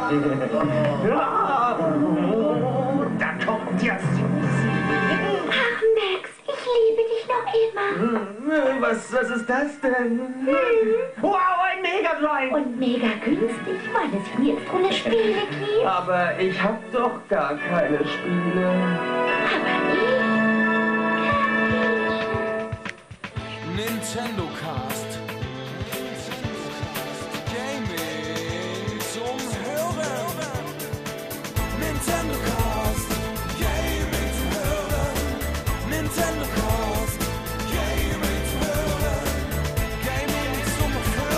Da kommt ja Susi. Ach, Max, ich liebe dich noch immer. Was ist das denn? Wow, ein Mega Drive. Und mega günstig, weil es ihn jetzt ohne Spiele gibt. Aber ich hab doch gar keine Spiele. Aber ich Nintendo Cast. Gaming zum Hören. Nintendo Cast. Gaming zum Hören. Nintendo Cast. Gaming zum Hören. Gaming zum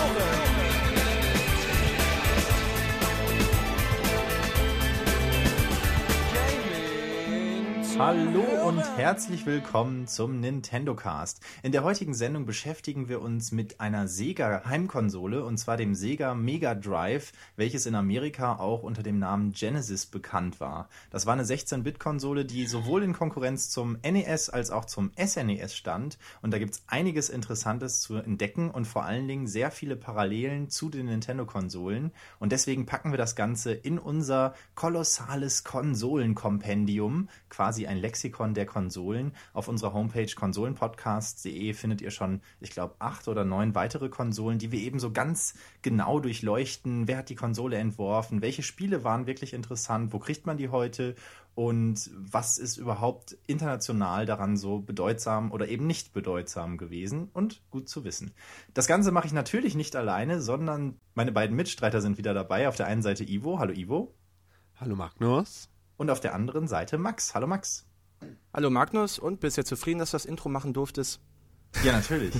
Hören. Gaming zum Hallo Hören. und herzlich willkommen zum Nintendo Cast. In der heutigen Sendung beschäftigen wir uns mit einer Sega Heimkonsole, und zwar dem Sega Mega Drive, welches in Amerika auch unter dem Namen Genesis bekannt war. Das war eine 16-Bit-Konsole, die sowohl in Konkurrenz zum NES als auch zum SNES stand, und da gibt's einiges Interessantes zu entdecken und vor allen Dingen sehr viele Parallelen zu den Nintendo-Konsolen, und deswegen packen wir das Ganze in unser kolossales Konsolenkompendium, quasi ein Lexikon der Konsolen. Auf unserer Homepage konsolenpodcast.de findet ihr schon, ich glaube, 8 oder 9 weitere Konsolen, die wir eben so ganz genau durchleuchten. Wer hat die Konsole entworfen? Welche Spiele waren wirklich interessant? Wo kriegt man die heute? Und was ist überhaupt international daran so bedeutsam oder eben nicht bedeutsam gewesen? Und gut zu wissen. Das Ganze mache ich natürlich nicht alleine, sondern meine beiden Mitstreiter sind wieder dabei. Auf der einen Seite Ivo. Hallo Ivo. Hallo Magnus. Und auf der anderen Seite Max. Hallo Max. Hallo Magnus, und bist du zufrieden, dass du das Intro machen durftest? Ja, natürlich.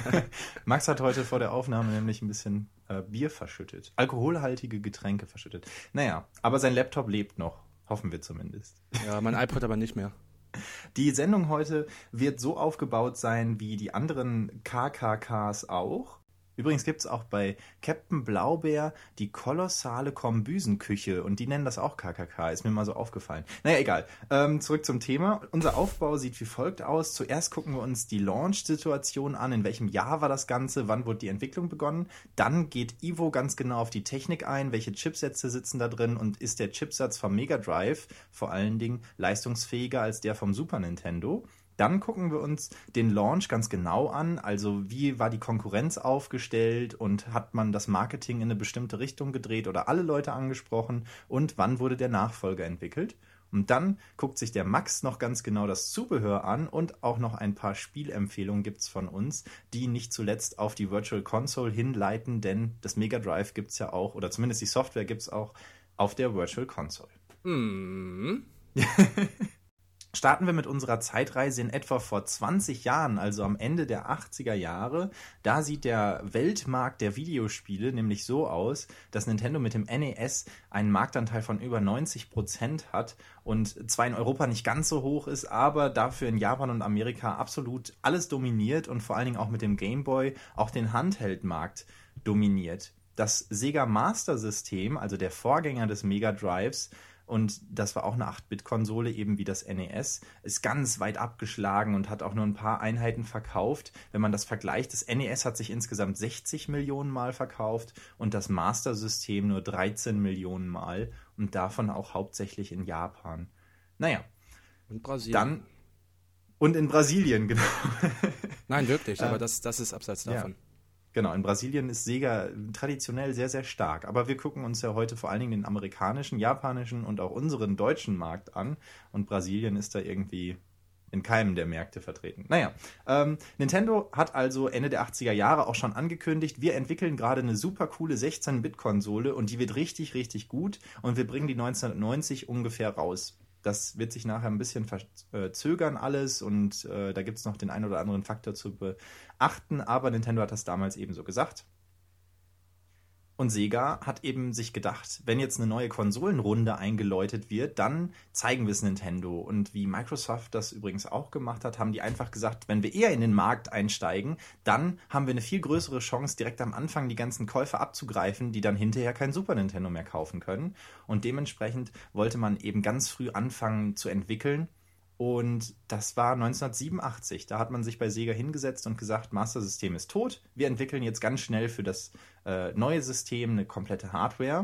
Max hat heute vor der Aufnahme nämlich ein bisschen Bier verschüttet. Alkoholhaltige Getränke verschüttet. Naja, aber sein Laptop lebt noch. Hoffen wir zumindest. Ja, mein iPod aber nicht mehr. Die Sendung heute wird so aufgebaut sein wie die anderen KKKs auch. Übrigens gibt es auch bei Captain Blaubeer die kolossale Kombüsenküche, und die nennen das auch KKK, ist mir mal so aufgefallen. Naja, egal. Zurück zum Thema. Unser Aufbau sieht wie folgt aus. Zuerst gucken wir uns die Launch-Situation an. In welchem Jahr war das Ganze? Wann wurde die Entwicklung begonnen? Dann geht Ivo ganz genau auf die Technik ein. Welche Chipsätze sitzen da drin? Und ist der Chipsatz vom Mega Drive vor allen Dingen leistungsfähiger als der vom Super Nintendo? Dann gucken wir uns den Launch ganz genau an, also wie war die Konkurrenz aufgestellt und hat man das Marketing in eine bestimmte Richtung gedreht oder alle Leute angesprochen, und wann wurde der Nachfolger entwickelt. Und dann guckt sich der Max noch ganz genau das Zubehör an, und auch noch ein paar Spielempfehlungen gibt's von uns, die nicht zuletzt auf die Virtual Console hinleiten, denn das Mega Drive gibt's ja auch, oder zumindest die Software gibt's auch auf der Virtual Console. Starten wir mit unserer Zeitreise in etwa vor 20 Jahren, also am Ende der 80er Jahre. Da sieht der Weltmarkt der Videospiele nämlich so aus, dass Nintendo mit dem NES einen Marktanteil von über 90% hat und zwar in Europa nicht ganz so hoch ist, aber dafür in Japan und Amerika absolut alles dominiert und vor allen Dingen auch mit dem Game Boy auch den Handheld-Markt dominiert. Das Sega Master System, also der Vorgänger des Mega Drives, und das war auch eine 8-Bit-Konsole, eben wie das NES, ist ganz weit abgeschlagen und hat auch nur ein paar Einheiten verkauft. Wenn man das vergleicht, das NES hat sich insgesamt 60 Millionen Mal verkauft und das Master-System nur 13 Millionen Mal, und davon auch hauptsächlich in Japan. Naja. Und Brasilien. Dann, und in Brasilien, genau. Nein, wirklich, aber das ist abseits davon. Ja. Genau, in Brasilien ist Sega traditionell sehr, sehr stark. Aber wir gucken uns ja heute vor allen Dingen den amerikanischen, japanischen und auch unseren deutschen Markt an. Und Brasilien ist da irgendwie in keinem der Märkte vertreten. Naja, Nintendo hat also Ende der 80er Jahre auch schon angekündigt, wir entwickeln gerade eine super coole 16-Bit-Konsole, und die wird richtig, richtig gut, und wir bringen die 1990 ungefähr raus. Das wird sich nachher ein bisschen verzögern alles, und da gibt es noch den einen oder anderen Faktor zu beachten, aber Nintendo hat das damals eben so gesagt. Und Sega hat eben sich gedacht, wenn jetzt eine neue Konsolenrunde eingeläutet wird, dann zeigen wir es Nintendo. Und wie Microsoft das übrigens auch gemacht hat, haben die einfach gesagt, wenn wir eher in den Markt einsteigen, dann haben wir eine viel größere Chance, direkt am Anfang die ganzen Käufer abzugreifen, die dann hinterher kein Super Nintendo mehr kaufen können. Und dementsprechend wollte man eben ganz früh anfangen zu entwickeln. Und das war 1987. Da hat man sich bei Sega hingesetzt und gesagt, Master System ist tot. Wir entwickeln jetzt ganz schnell für das neue System eine komplette Hardware.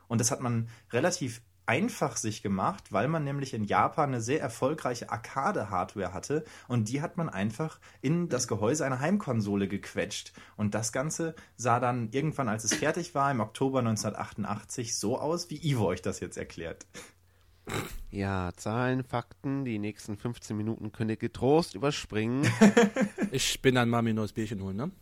Und das hat man relativ einfach sich gemacht, weil man nämlich in Japan eine sehr erfolgreiche Arcade-Hardware hatte und die hat man einfach in das Gehäuse einer Heimkonsole gequetscht. Und das Ganze sah dann irgendwann, als es fertig war, im Oktober 1988 so aus, wie Ivo euch das jetzt erklärt. Ja, Zahlen, Fakten, die nächsten 15 Minuten könnt ihr getrost überspringen. Ich bin dann mal mir ein neues Bierchen holen, ne?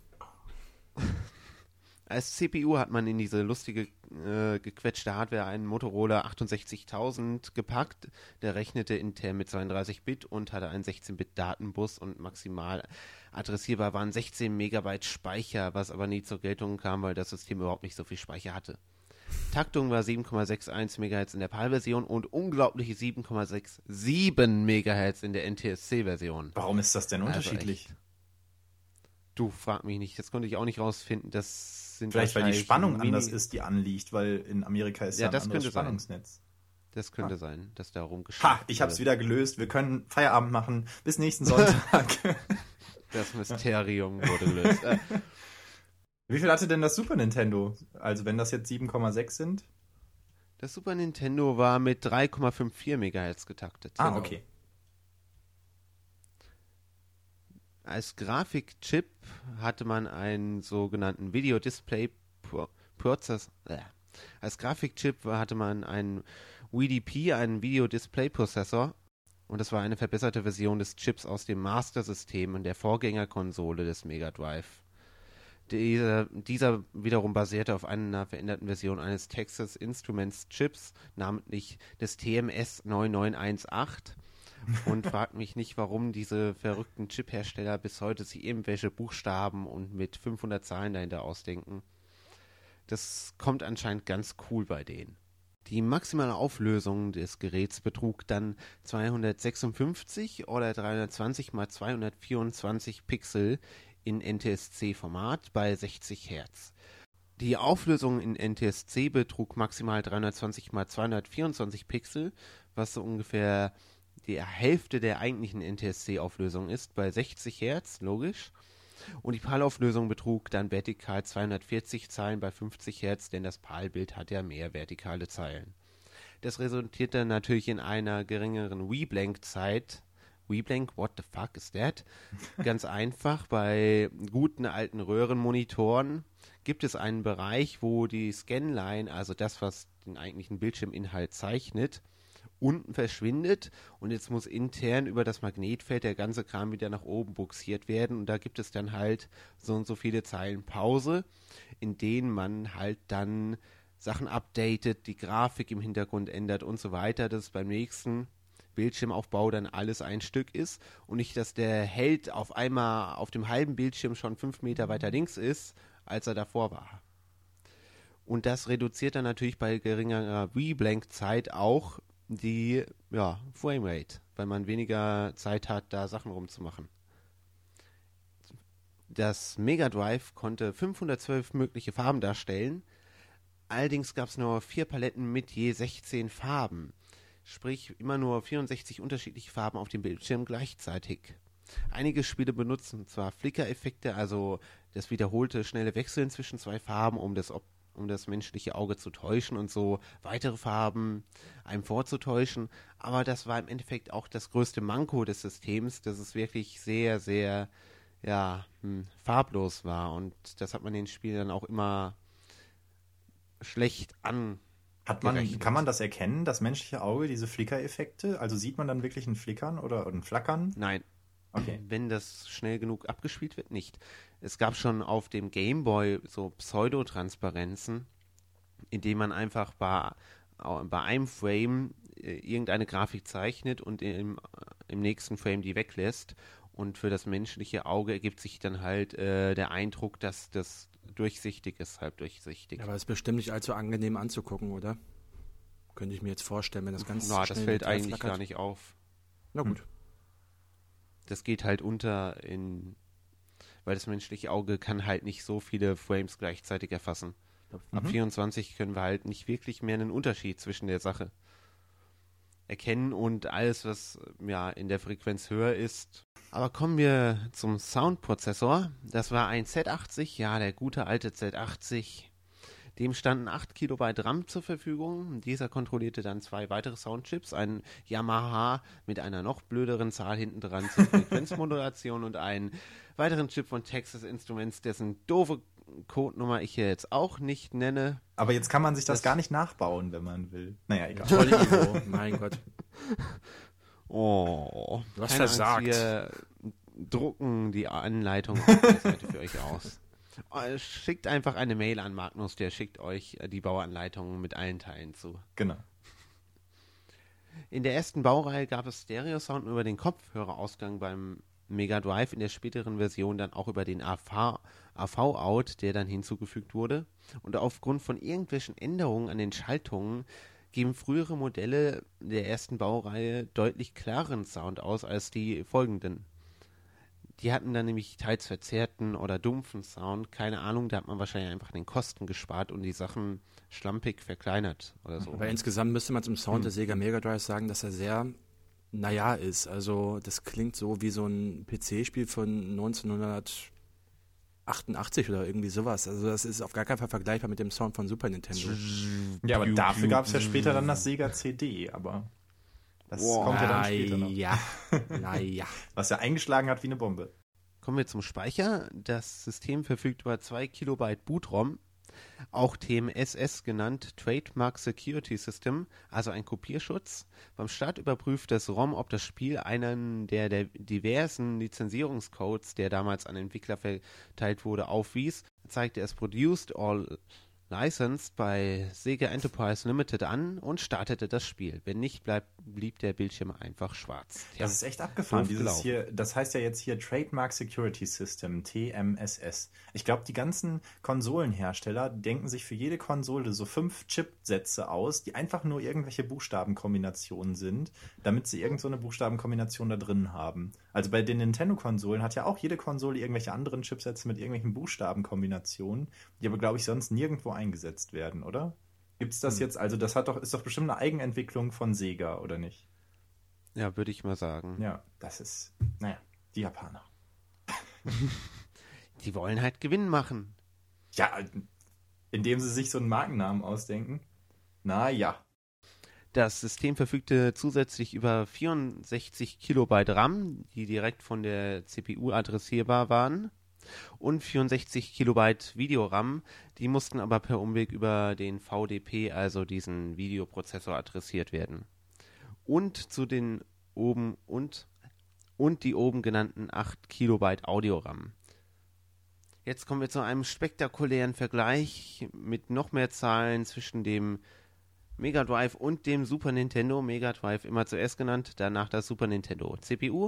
Als CPU hat man in diese lustige gequetschte Hardware einen Motorola 68000 gepackt. Der rechnete intern mit 32-Bit und hatte einen 16-Bit-Datenbus und maximal adressierbar waren 16 Megabyte Speicher, was aber nie zur Geltung kam, weil das System überhaupt nicht so viel Speicher hatte. Taktung war 7,61 MHz in der PAL-Version und unglaubliche 7,67 MHz in der NTSC-Version. Warum ist das denn unterschiedlich? Also du, frag mich nicht, das konnte ich auch nicht rausfinden. Das sind vielleicht, weil die Spannung Mini- anders ist, die anliegt, weil in Amerika ist ja ein das anderes könnte sein. Spannungsnetz. Das könnte sein, dass da rumgeschickt Ha, ich hab's wieder gelöst. Wir können Feierabend machen. Bis nächsten Sonntag. Das Mysterium wurde gelöst. Wie viel hatte denn das Super Nintendo? Also wenn das jetzt 7,6 sind? Das Super Nintendo war mit 3,54 MHz getaktet. Ah, Genau. okay. Als Grafikchip hatte man einen sogenannten Video-Display-Prozessor. Als Grafikchip hatte man einen VDP, einen Video-Display-Prozessor. Und das war eine verbesserte Version des Chips aus dem Master-System und der Vorgängerkonsole des Mega Drive. Dieser wiederum basierte auf einer veränderten Version eines Texas Instruments Chips, namentlich des TMS 9918. Und fragt mich nicht, warum diese verrückten Chip-Hersteller bis heute sich irgendwelche Buchstaben und mit 500 Zahlen dahinter ausdenken. Das kommt anscheinend ganz cool bei denen. Die maximale Auflösung des Geräts betrug dann 256 oder 320 x 224 Pixel in NTSC-Format bei 60 Hertz. Die Auflösung in NTSC betrug maximal 320 x 224 Pixel, was so ungefähr die Hälfte der eigentlichen NTSC-Auflösung ist, bei 60 Hertz, logisch. Und die PAL-Auflösung betrug dann vertikal 240 Zeilen bei 50 Hertz, denn das PAL-Bild hat ja mehr vertikale Zeilen. Das resultierte natürlich in einer geringeren Reblank-Zeit. Reblank, what the fuck is that? Ganz einfach, bei guten alten Röhrenmonitoren gibt es einen Bereich, wo die Scanline, also das, was den eigentlichen Bildschirminhalt zeichnet, unten verschwindet und jetzt muss intern über das Magnetfeld der ganze Kram wieder nach oben buxiert werden und da gibt es dann halt so und so viele Zeilen Pause, in denen man halt dann Sachen updatet, die Grafik im Hintergrund ändert und so weiter, dass beim nächsten Bildschirmaufbau dann alles ein Stück ist und nicht, dass der Held auf einmal auf dem halben Bildschirm schon 5 Meter weiter links ist, als er davor war. Und das reduziert dann natürlich bei geringerer Reblank-Zeit auch die Framerate, weil man weniger Zeit hat, da Sachen rumzumachen. Das Mega Drive konnte 512 mögliche Farben darstellen, allerdings gab es nur 4 Paletten mit je 16 Farben, sprich immer nur 64 unterschiedliche Farben auf dem Bildschirm gleichzeitig. Einige Spiele benutzen zwar Flicker-Effekte, also das wiederholte schnelle Wechseln zwischen 2 Farben, um das menschliche Auge zu täuschen und so weitere Farben einem vorzutäuschen. Aber das war im Endeffekt auch das größte Manko des Systems, dass es wirklich sehr, sehr farblos war. Und das hat man den Spielern auch immer schlecht angerechnet. Kann man das erkennen, das menschliche Auge, diese Flicker-Effekte? Also sieht man dann wirklich ein Flickern oder ein Flackern? Nein. Okay. Wenn das schnell genug abgespielt wird, nicht. Es gab schon auf dem Gameboy so Pseudotransparenzen, in denen man einfach bei einem Frame irgendeine Grafik zeichnet und im nächsten Frame die weglässt. Und für das menschliche Auge ergibt sich dann halt der Eindruck, dass das durchsichtig ist, halb durchsichtig. Ja, aber es ist bestimmt nicht allzu angenehm anzugucken, oder? Könnte ich mir jetzt vorstellen, wenn das ganz das schnell fällt eigentlich flackert. gar nicht auf. Na gut. Das geht halt unter weil das menschliche Auge kann halt nicht so viele Frames gleichzeitig erfassen. Ab 24 können wir halt nicht wirklich mehr einen Unterschied zwischen der Sache erkennen und alles, was in der Frequenz höher ist. Aber kommen wir zum Soundprozessor. Das war ein Z80, der gute alte Z80. Dem standen 8 Kilobyte RAM zur Verfügung. Dieser kontrollierte dann 2 weitere Soundchips, einen Yamaha mit einer noch blöderen Zahl hinten dran zur Frequenzmodulation und einen weiteren Chip von Texas Instruments, dessen doofe Codenummer ich hier jetzt auch nicht nenne. Aber jetzt kann man sich das gar nicht nachbauen, wenn man will. Naja, egal. Toll, Ivo. Mein Gott. Oh, Du hast keine Angst, versagt. wir drucken die Anleitung auf der Seite für euch aus. Schickt einfach eine Mail an Magnus, der schickt euch die Bauanleitung mit allen Teilen zu. Genau. In der ersten Baureihe gab es Stereo-Sound über den Kopfhörerausgang beim Mega Drive, in der späteren Version dann auch über den AV-Out, der dann hinzugefügt wurde. Und aufgrund von irgendwelchen Änderungen an den Schaltungen geben frühere Modelle der ersten Baureihe deutlich klareren Sound aus als die folgenden. Die hatten dann nämlich teils verzerrten oder dumpfen Sound, keine Ahnung, da hat man wahrscheinlich einfach an den Kosten gespart und die Sachen schlampig verkleinert oder so. Aber insgesamt müsste man zum Sound der Sega Mega Drive sagen, dass er sehr, naja ist. Also das klingt so wie so ein PC-Spiel von 1988 oder irgendwie sowas. Also das ist auf gar keinen Fall vergleichbar mit dem Sound von Super Nintendo. Ja, aber dafür gab es ja später dann das Sega CD, aber das kommt ja dann später noch. Naja. Was ja eingeschlagen hat wie eine Bombe. Kommen wir zum Speicher. Das System verfügt über 2 Kilobyte Boot-ROM, auch TMSS genannt, Trademark Security System, also ein Kopierschutz. Beim Start überprüft das ROM, ob das Spiel einen der diversen Lizenzierungscodes, der damals an Entwickler verteilt wurde, aufwies. Zeigte es Produced or Licensed bei Sega Enterprise Limited an und startete das Spiel. Wenn nicht, blieb der Bildschirm einfach schwarz. Das ist echt abgefahren. Doof Das heißt ja jetzt hier Trademark Security System, TMSS. Ich glaube, die ganzen Konsolenhersteller denken sich für jede Konsole so 5 Chipsätze aus, die einfach nur irgendwelche Buchstabenkombinationen sind, damit sie irgend so eine Buchstabenkombination da drin haben. Also bei den Nintendo-Konsolen hat ja auch jede Konsole irgendwelche anderen Chipsätze mit irgendwelchen Buchstabenkombinationen, die aber, glaube ich, sonst nirgendwo eingesetzt werden, oder? Gibt's das jetzt, also das ist doch bestimmt eine Eigenentwicklung von Sega, oder nicht? Ja, würde ich mal sagen. Ja, das ist, naja, die Japaner. Die wollen halt Gewinn machen. Ja, indem sie sich so einen Markennamen ausdenken. Naja. Das System verfügte zusätzlich über 64 Kilobyte RAM, die direkt von der CPU adressierbar waren, und 64 Kilobyte Videoram, die mussten aber per Umweg über den VDP, also diesen Videoprozessor, adressiert werden. Und zu den die oben genannten 8 Kilobyte Audioram. Jetzt kommen wir zu einem spektakulären Vergleich mit noch mehr Zahlen zwischen dem Mega Drive und dem Super Nintendo. Mega Drive immer zuerst genannt, danach das Super Nintendo. CPU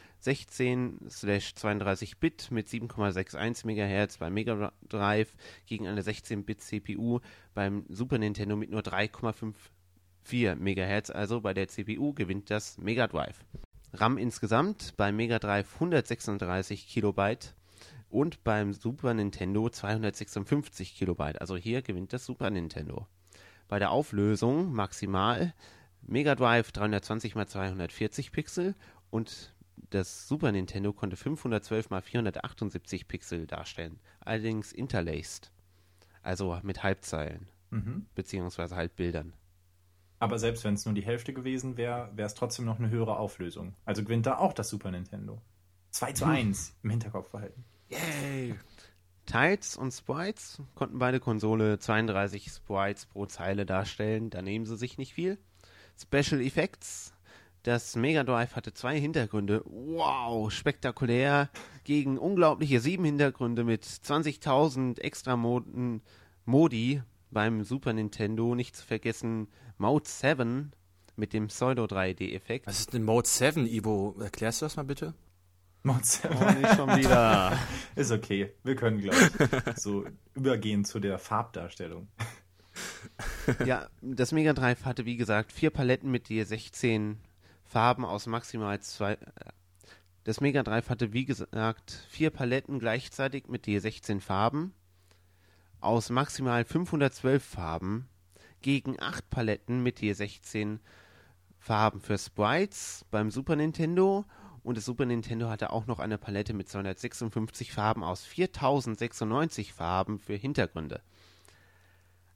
16/32-Bit mit 7,61 MHz beim Mega Drive gegen eine 16-Bit CPU beim Super Nintendo mit nur 3,54 MHz, also bei der CPU gewinnt das Mega Drive. RAM insgesamt beim Mega Drive 136 Kilobyte und beim Super Nintendo 256 Kilobyte, also hier gewinnt das Super Nintendo. Bei der Auflösung maximal Mega Drive 320 x 240 Pixel und das Super Nintendo konnte 512 x 478 Pixel darstellen, allerdings interlaced, also mit Halbzeilen, beziehungsweise Halbbildern. Aber selbst wenn es nur die Hälfte gewesen wäre, wäre es trotzdem noch eine höhere Auflösung. Also gewinnt da auch das Super Nintendo. 2:1 im Hinterkopf behalten. Yay! Tiles und Sprites konnten beide Konsole 32 Sprites pro Zeile darstellen, da nehmen sie sich nicht viel. Special Effects. Das Mega Drive hatte 2 Hintergründe. Wow, spektakulär. Gegen unglaubliche 7 Hintergründe mit 20.000 extra Modi beim Super Nintendo. Nicht zu vergessen Mode 7 mit dem Pseudo-3D-Effekt. Was ist denn Mode 7, Ivo? Erklärst du das mal bitte? Mode 7. Oh, nicht schon wieder. Ist okay. Wir können, glaube ich, so übergehen zu der Farbdarstellung. Ja, das Mega Drive hatte, wie gesagt, 4 Paletten mit je 16 Farben aus maximal 2. Das Mega Drive hatte, wie gesagt, 4 Paletten gleichzeitig mit je 16 Farben aus maximal 512 Farben gegen 8 Paletten mit je 16 Farben für Sprites beim Super Nintendo. Und das Super Nintendo hatte auch noch eine Palette mit 256 Farben aus 4096 Farben für Hintergründe.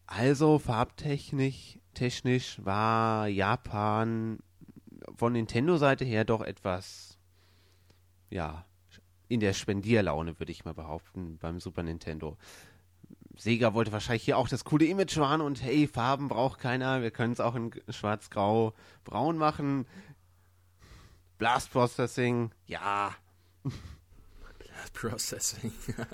Also farbtechnisch war Japan von Nintendo-Seite her doch etwas, ja, in der Spendierlaune, würde ich mal behaupten, beim Super Nintendo. Sega wollte wahrscheinlich hier auch das coole Image wahren und hey, Farben braucht keiner, wir können es auch in schwarz-grau-braun machen. Blast Processing, ja. Processing.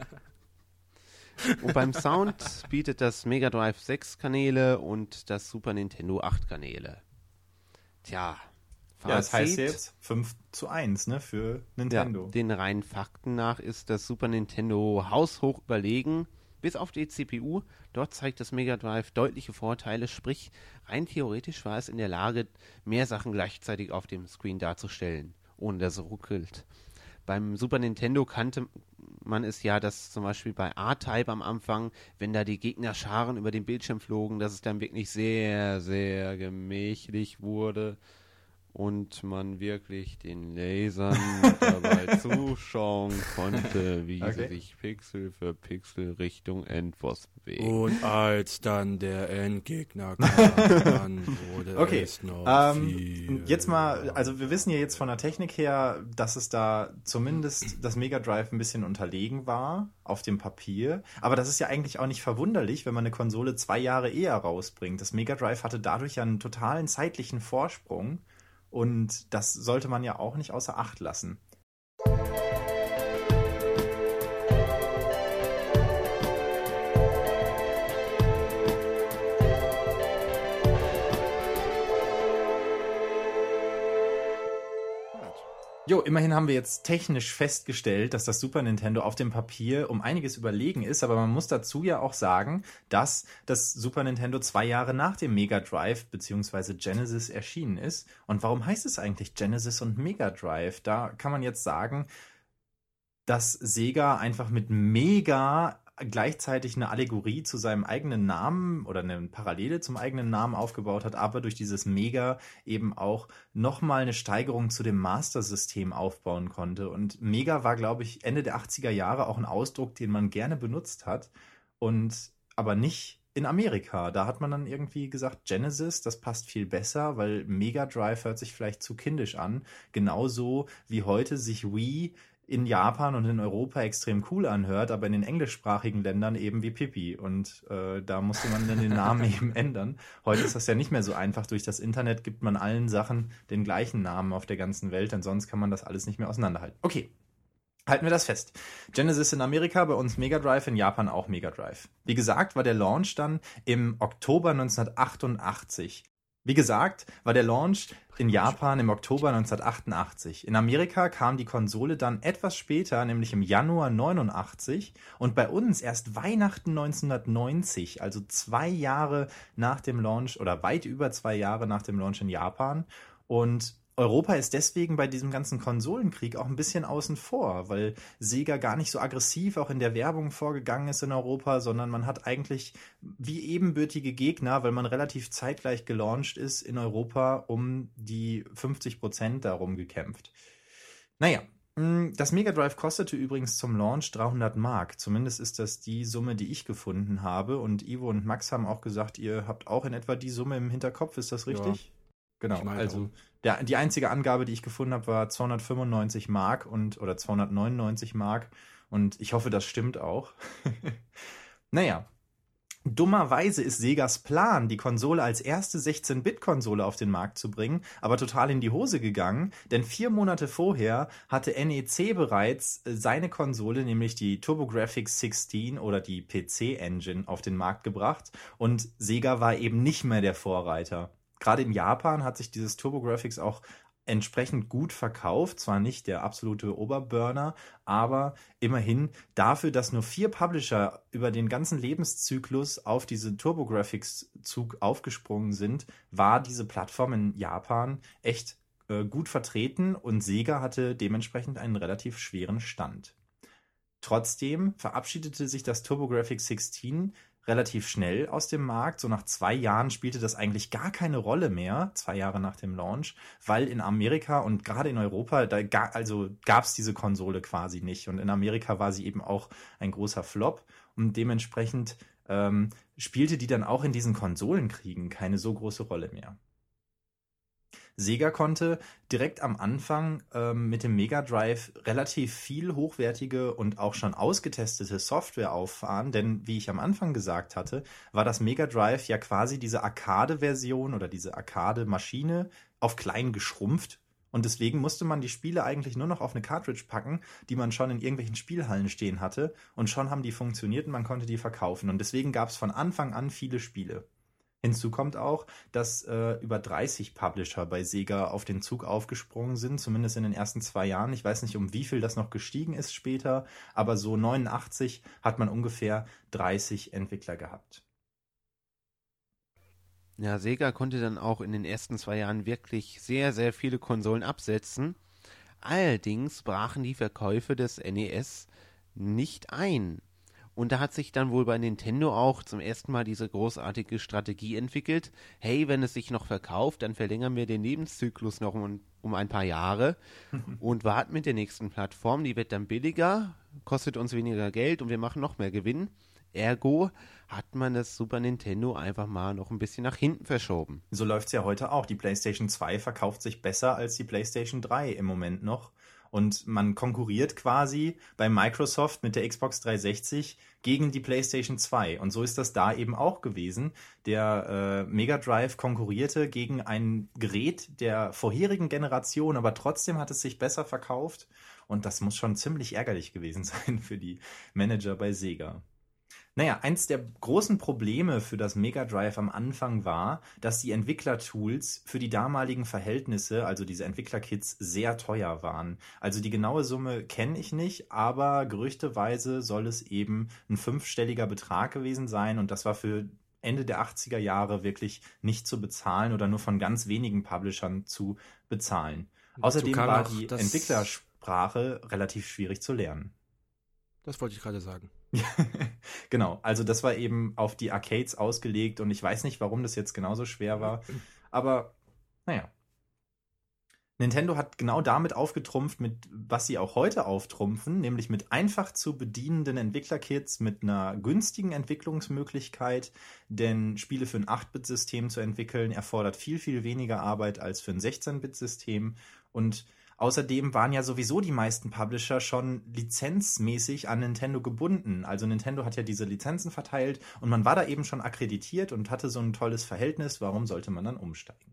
Und beim Sound bietet das Mega Drive 6 Kanäle und das Super Nintendo 8 Kanäle. Tja, Ja, das heißt jetzt 5:1, ne, für Nintendo. Ja, den reinen Fakten nach ist das Super Nintendo haushoch überlegen, bis auf die CPU. Dort zeigt das Mega Drive deutliche Vorteile, sprich, rein theoretisch war es in der Lage, mehr Sachen gleichzeitig auf dem Screen darzustellen, ohne dass es ruckelt. Beim Super Nintendo kannte man es ja, dass zum Beispiel bei A-Type am Anfang, wenn da die Gegnerscharen über den Bildschirm flogen, dass es dann wirklich sehr, sehr gemächlich wurde und man wirklich den Lasern dabei zuschauen konnte, wie sie sich Pixel für Pixel Richtung Endboss bewegen. Und als dann der Endgegner kam, dann wurde es noch viel. Jetzt mal, also wir wissen ja jetzt von der Technik her, dass es da zumindest das Mega Drive ein bisschen unterlegen war auf dem Papier. Aber das ist ja eigentlich auch nicht verwunderlich, wenn man eine Konsole 2 Jahre eher rausbringt. Das Mega Drive hatte dadurch ja einen totalen zeitlichen Vorsprung. Und das sollte man ja auch nicht außer Acht lassen. Jo, immerhin haben wir jetzt technisch festgestellt, dass das Super Nintendo auf dem Papier um einiges überlegen ist, aber man muss dazu ja auch sagen, dass das Super Nintendo 2 Jahre nach dem Mega Drive bzw. Genesis erschienen ist. Und warum heißt es eigentlich Genesis und Mega Drive? Da kann man jetzt sagen, dass Sega einfach mit Mega gleichzeitig eine Allegorie zu seinem eigenen Namen oder eine Parallele zum eigenen Namen aufgebaut hat, aber durch dieses Mega eben auch nochmal eine Steigerung zu dem Master-System aufbauen konnte. Und Mega war, glaube ich, Ende der 80er Jahre auch ein Ausdruck, den man gerne benutzt hat, und aber nicht in Amerika. Da hat man dann irgendwie gesagt, Genesis, das passt viel besser, weil Mega Drive hört sich vielleicht zu kindisch an. Genauso wie heute sich Wii in Japan und in Europa extrem cool anhört, aber in den englischsprachigen Ländern eben wie Pipi. Und da musste man dann den Namen eben ändern. Heute ist das ja nicht mehr so einfach. Durch das Internet gibt man allen Sachen den gleichen Namen auf der ganzen Welt, denn sonst kann man das alles nicht mehr auseinanderhalten. Okay, halten wir das fest. Genesis in Amerika, bei uns Mega Drive, in Japan auch Mega Drive. Wie gesagt, war der Launch dann im Oktober 1988. Wie gesagt, war der Launch in Japan im Oktober 1988. In Amerika kam die Konsole dann etwas später, nämlich im Januar 89, und bei uns erst Weihnachten 1990, also 2 Jahre nach dem Launch oder weit über 2 Jahre nach dem Launch in Japan. Und Europa ist deswegen bei diesem ganzen Konsolenkrieg auch ein bisschen außen vor, weil Sega gar nicht so aggressiv auch in der Werbung vorgegangen ist in Europa, sondern man hat eigentlich wie ebenbürtige Gegner, weil man relativ zeitgleich gelauncht ist in Europa, um die 50% darum gekämpft. Naja, das Mega Drive kostete übrigens zum Launch 300 Mark. Zumindest ist das die Summe, die ich gefunden habe. Und Ivo und Max haben auch gesagt, ihr habt auch in etwa die Summe im Hinterkopf. Ist das richtig? Ja. Genau, also die einzige Angabe, die ich gefunden habe, war 295 Mark oder 299 Mark, und ich hoffe, das stimmt auch. Naja, dummerweise ist Segas Plan, die Konsole als erste 16-Bit-Konsole auf den Markt zu bringen, aber total in die Hose gegangen, denn 4 Monate vorher hatte NEC bereits seine Konsole, nämlich die TurboGrafx 16 oder die PC-Engine, auf den Markt gebracht, und Sega war eben nicht mehr der Vorreiter. Gerade in Japan hat sich dieses TurboGrafx auch entsprechend gut verkauft. Zwar nicht der absolute Oberburner, aber immerhin dafür, dass nur 4 Publisher über den ganzen Lebenszyklus auf diese TurboGrafx-Zug aufgesprungen sind, war diese Plattform in Japan echt gut vertreten, und Sega hatte dementsprechend einen relativ schweren Stand. Trotzdem verabschiedete sich das TurboGrafx 16 relativ schnell aus dem Markt. So nach 2 Jahren spielte das eigentlich gar keine Rolle mehr, 2 Jahre nach dem Launch, weil in Amerika und gerade in Europa, gab es diese Konsole quasi nicht. Und in Amerika war sie eben auch ein großer Flop, und dementsprechend spielte die dann auch in diesen Konsolenkriegen keine so große Rolle mehr. Sega konnte direkt am Anfang mit dem Mega Drive relativ viel hochwertige und auch schon ausgetestete Software auffahren, denn wie ich am Anfang gesagt hatte, war das Mega Drive ja quasi diese Arcade-Version oder diese Arcade-Maschine auf klein geschrumpft. Und deswegen musste man die Spiele eigentlich nur noch auf eine Cartridge packen, die man schon in irgendwelchen Spielhallen stehen hatte. Und schon haben die funktioniert und man konnte die verkaufen. Und deswegen gab es von Anfang an viele Spiele. Hinzu kommt auch, dass über 30 Publisher bei Sega auf den Zug aufgesprungen sind, zumindest in den ersten 2 Jahren. Ich weiß nicht, um wie viel das noch gestiegen ist später, aber so 89 hat man ungefähr 30 Entwickler gehabt. Ja, Sega konnte dann auch in den ersten 2 Jahren wirklich sehr, sehr viele Konsolen absetzen. Allerdings brachen die Verkäufe des NES nicht ein. Und da hat sich dann wohl bei Nintendo auch zum ersten Mal diese großartige Strategie entwickelt. Hey, wenn es sich noch verkauft, dann verlängern wir den Lebenszyklus noch um ein paar Jahre und warten mit der nächsten Plattform. Die wird dann billiger, kostet uns weniger Geld und wir machen noch mehr Gewinn. Ergo hat man das Super Nintendo einfach mal noch ein bisschen nach hinten verschoben. So läuft es ja heute auch. Die PlayStation 2 verkauft sich besser als die PlayStation 3 im Moment noch. Und man konkurriert quasi bei Microsoft mit der Xbox 360 gegen die PlayStation 2. Und so ist das da eben auch gewesen. Der Mega Drive konkurrierte gegen ein Gerät der vorherigen Generation, aber trotzdem hat es sich besser verkauft. Und das muss schon ziemlich ärgerlich gewesen sein für die Manager bei Sega. Naja, eins der großen Probleme für das Mega Drive am Anfang war, dass die Entwicklertools für die damaligen Verhältnisse, also diese Entwicklerkits, sehr teuer waren. Also die genaue Summe kenne ich nicht, aber gerüchteweise soll es eben ein 5-stelliger Betrag gewesen sein und das war für Ende der 80er Jahre wirklich nicht zu bezahlen oder nur von ganz wenigen Publishern zu bezahlen. Außerdem war die Entwicklersprache relativ schwierig zu lernen. Das wollte ich gerade sagen. Genau, also das war eben auf die Arcades ausgelegt und ich weiß nicht, warum das jetzt genauso schwer war, aber naja. Nintendo hat genau damit aufgetrumpft, mit was sie auch heute auftrumpfen, nämlich mit einfach zu bedienenden Entwicklerkits, mit einer günstigen Entwicklungsmöglichkeit, denn Spiele für ein 8-Bit-System zu entwickeln erfordert viel, viel weniger Arbeit als für ein 16-Bit-System und außerdem waren ja sowieso die meisten Publisher schon lizenzmäßig an Nintendo gebunden. Also Nintendo hat ja diese Lizenzen verteilt und man war da eben schon akkreditiert und hatte so ein tolles Verhältnis. Warum sollte man dann umsteigen?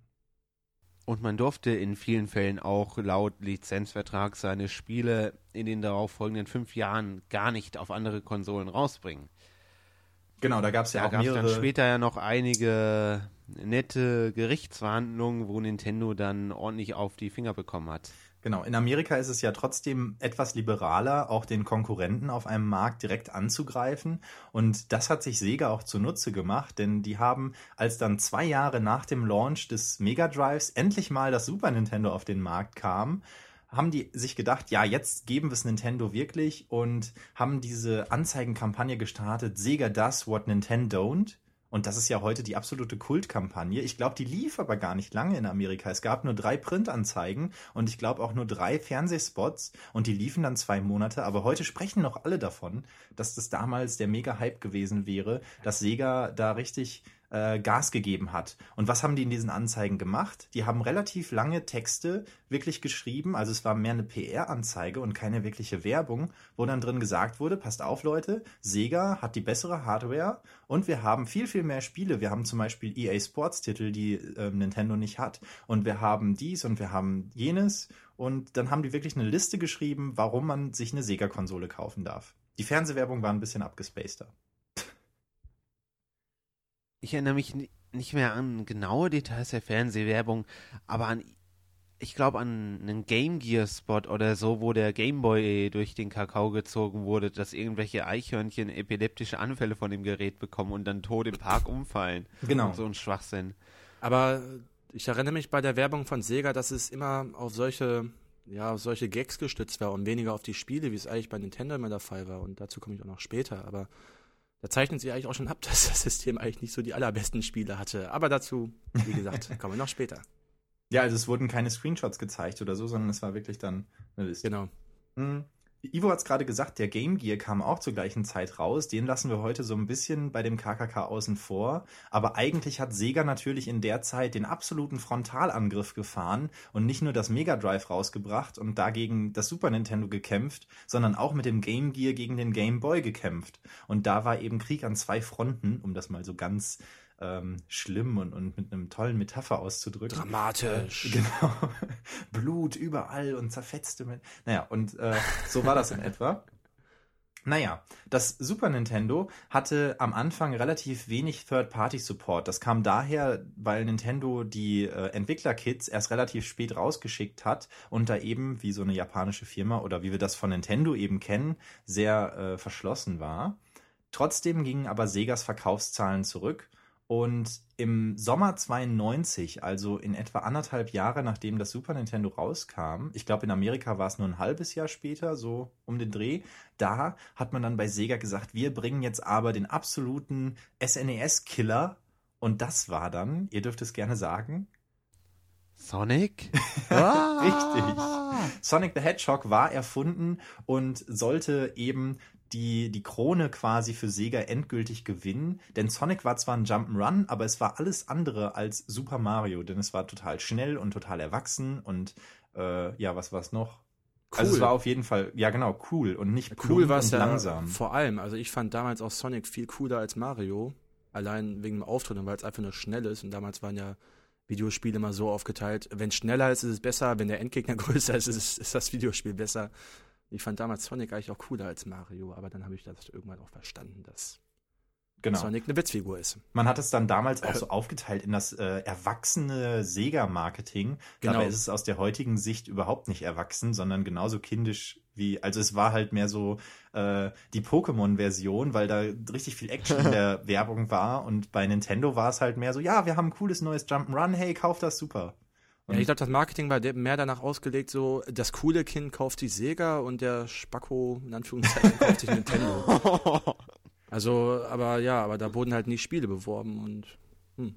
Und man durfte in vielen Fällen auch laut Lizenzvertrag seine Spiele in den darauffolgenden 5 Jahren gar nicht auf andere Konsolen rausbringen. Genau, da gab es ja auch mehrere. Da gab es dann später ja noch einige nette Gerichtsverhandlungen, wo Nintendo dann ordentlich auf die Finger bekommen hat. Genau, in Amerika ist es ja trotzdem etwas liberaler, auch den Konkurrenten auf einem Markt direkt anzugreifen. Und das hat sich Sega auch zunutze gemacht, denn die haben, als dann 2 Jahre nach dem Launch des Mega Drives endlich mal das Super Nintendo auf den Markt kam, haben die sich gedacht, ja, jetzt geben wir es Nintendo wirklich und haben diese Anzeigenkampagne gestartet, Sega does what Nintendo don't. Und das ist ja heute die absolute Kultkampagne. Ich glaube, die lief aber gar nicht lange in Amerika. Es gab nur 3 Printanzeigen und ich glaube auch nur 3 Fernsehspots und die liefen dann 2 Monate. Aber heute sprechen noch alle davon, dass das damals der Mega-Hype gewesen wäre, dass Sega da richtig Gas gegeben hat. Und was haben die in diesen Anzeigen gemacht? Die haben relativ lange Texte wirklich geschrieben, also es war mehr eine PR-Anzeige und keine wirkliche Werbung, wo dann drin gesagt wurde, passt auf Leute, Sega hat die bessere Hardware und wir haben viel, viel mehr Spiele. Wir haben zum Beispiel EA Sports-Titel, die Nintendo nicht hat und wir haben dies und wir haben jenes und dann haben die wirklich eine Liste geschrieben, warum man sich eine Sega-Konsole kaufen darf. Die Fernsehwerbung war ein bisschen abgespaceder. Ich erinnere mich nicht mehr an genaue Details der Fernsehwerbung, aber ich glaube an einen Game Gear Spot oder so, wo der Gameboy durch den Kakao gezogen wurde, dass irgendwelche Eichhörnchen epileptische Anfälle von dem Gerät bekommen und dann tot im Park umfallen. Genau. Und so ein Schwachsinn. Aber ich erinnere mich bei der Werbung von Sega, dass es immer auf solche Gags gestützt war und weniger auf die Spiele, wie es eigentlich bei Nintendo immer der Fall war. Und dazu komme ich auch noch später, aber da zeichnet sich eigentlich auch schon ab, dass das System eigentlich nicht so die allerbesten Spiele hatte. Aber dazu, wie gesagt, kommen wir noch später. Ja, also es wurden keine Screenshots gezeigt oder so, sondern es war wirklich dann eine Liste. Genau. Ivo hat es gerade gesagt, der Game Gear kam auch zur gleichen Zeit raus. Den lassen wir heute so ein bisschen bei dem KKK außen vor. Aber eigentlich hat Sega natürlich in der Zeit den absoluten Frontalangriff gefahren und nicht nur das Mega Drive rausgebracht und dagegen das Super Nintendo gekämpft, sondern auch mit dem Game Gear gegen den Game Boy gekämpft. Und da war eben Krieg an 2 Fronten, um das mal so ganz schlimm und mit einem tollen Metapher auszudrücken. Dramatisch. Genau. Blut überall und zerfetzte mit. Naja, und so war das in etwa. Naja, das Super Nintendo hatte am Anfang relativ wenig Third-Party-Support. Das kam daher, weil Nintendo die Entwickler-Kits erst relativ spät rausgeschickt hat und da eben, wie so eine japanische Firma oder wie wir das von Nintendo eben kennen, sehr verschlossen war. Trotzdem gingen aber Segas Verkaufszahlen zurück. Und im Sommer 92, also in etwa 1,5 Jahre, nachdem das Super Nintendo rauskam, ich glaube in Amerika war es nur ein halbes Jahr später, so um den Dreh, da hat man dann bei Sega gesagt, wir bringen jetzt aber den absoluten SNES-Killer. Und das war dann, ihr dürft es gerne sagen, Sonic? Richtig. Sonic the Hedgehog war erfunden und sollte eben die Krone quasi für Sega endgültig gewinnen. Denn Sonic war zwar ein Jump'n'Run, aber es war alles andere als Super Mario, denn es war total schnell und total erwachsen und was war es noch? Cool. Also es war auf jeden Fall, ja genau, cool und nicht cool war es ja langsam. Vor allem, also ich fand damals auch Sonic viel cooler als Mario, allein wegen dem Auftritt und weil es einfach nur schnell ist und damals waren ja Videospiele immer so aufgeteilt, wenn es schneller ist, ist es besser, wenn der Endgegner größer ist, ist das Videospiel besser. Ich fand damals Sonic eigentlich auch cooler als Mario, aber dann habe ich das irgendwann auch verstanden, dass Sonic eine Witzfigur ist. Man hat es dann damals auch so aufgeteilt in das erwachsene Sega-Marketing. Genau. Dabei ist es aus der heutigen Sicht überhaupt nicht erwachsen, sondern genauso kindisch wie, also es war halt mehr so die Pokémon-Version, weil da richtig viel Action in der Werbung war und bei Nintendo war es halt mehr so, ja, wir haben ein cooles neues Jump'n'Run, hey, kauf das, super. Ja, ich glaube, das Marketing war mehr danach ausgelegt, so das coole Kind kauft sich Sega und der Spacko, in Anführungszeichen, kauft sich Nintendo. Also, aber da wurden halt nie Spiele beworben und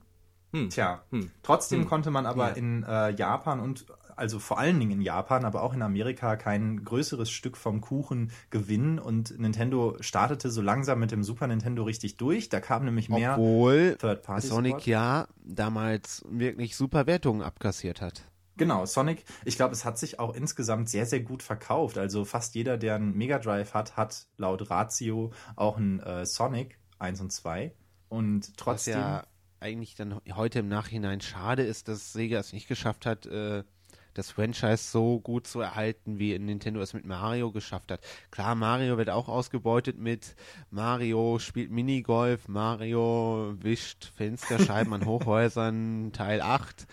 Trotzdem konnte man aber in Japan und also vor allen Dingen in Japan, aber auch in Amerika kein größeres Stück vom Kuchen gewinnen und Nintendo startete so langsam mit dem Super Nintendo richtig durch. Da kam nämlich mehr Obwohl Third-Party Sonic ja damals wirklich super Wertungen abkassiert hat. Genau, Sonic, ich glaube, es hat sich auch insgesamt sehr, sehr gut verkauft. Also fast jeder, der einen Mega Drive hat laut Ratio auch einen Sonic 1 und 2. Und trotzdem... Was ja eigentlich dann heute im Nachhinein schade ist, dass Sega es nicht geschafft hat, das Franchise so gut zu erhalten, wie Nintendo es mit Mario geschafft hat. Klar, Mario wird auch ausgebeutet mit Mario spielt Minigolf, Mario wischt Fensterscheiben an Hochhäusern, Teil 8.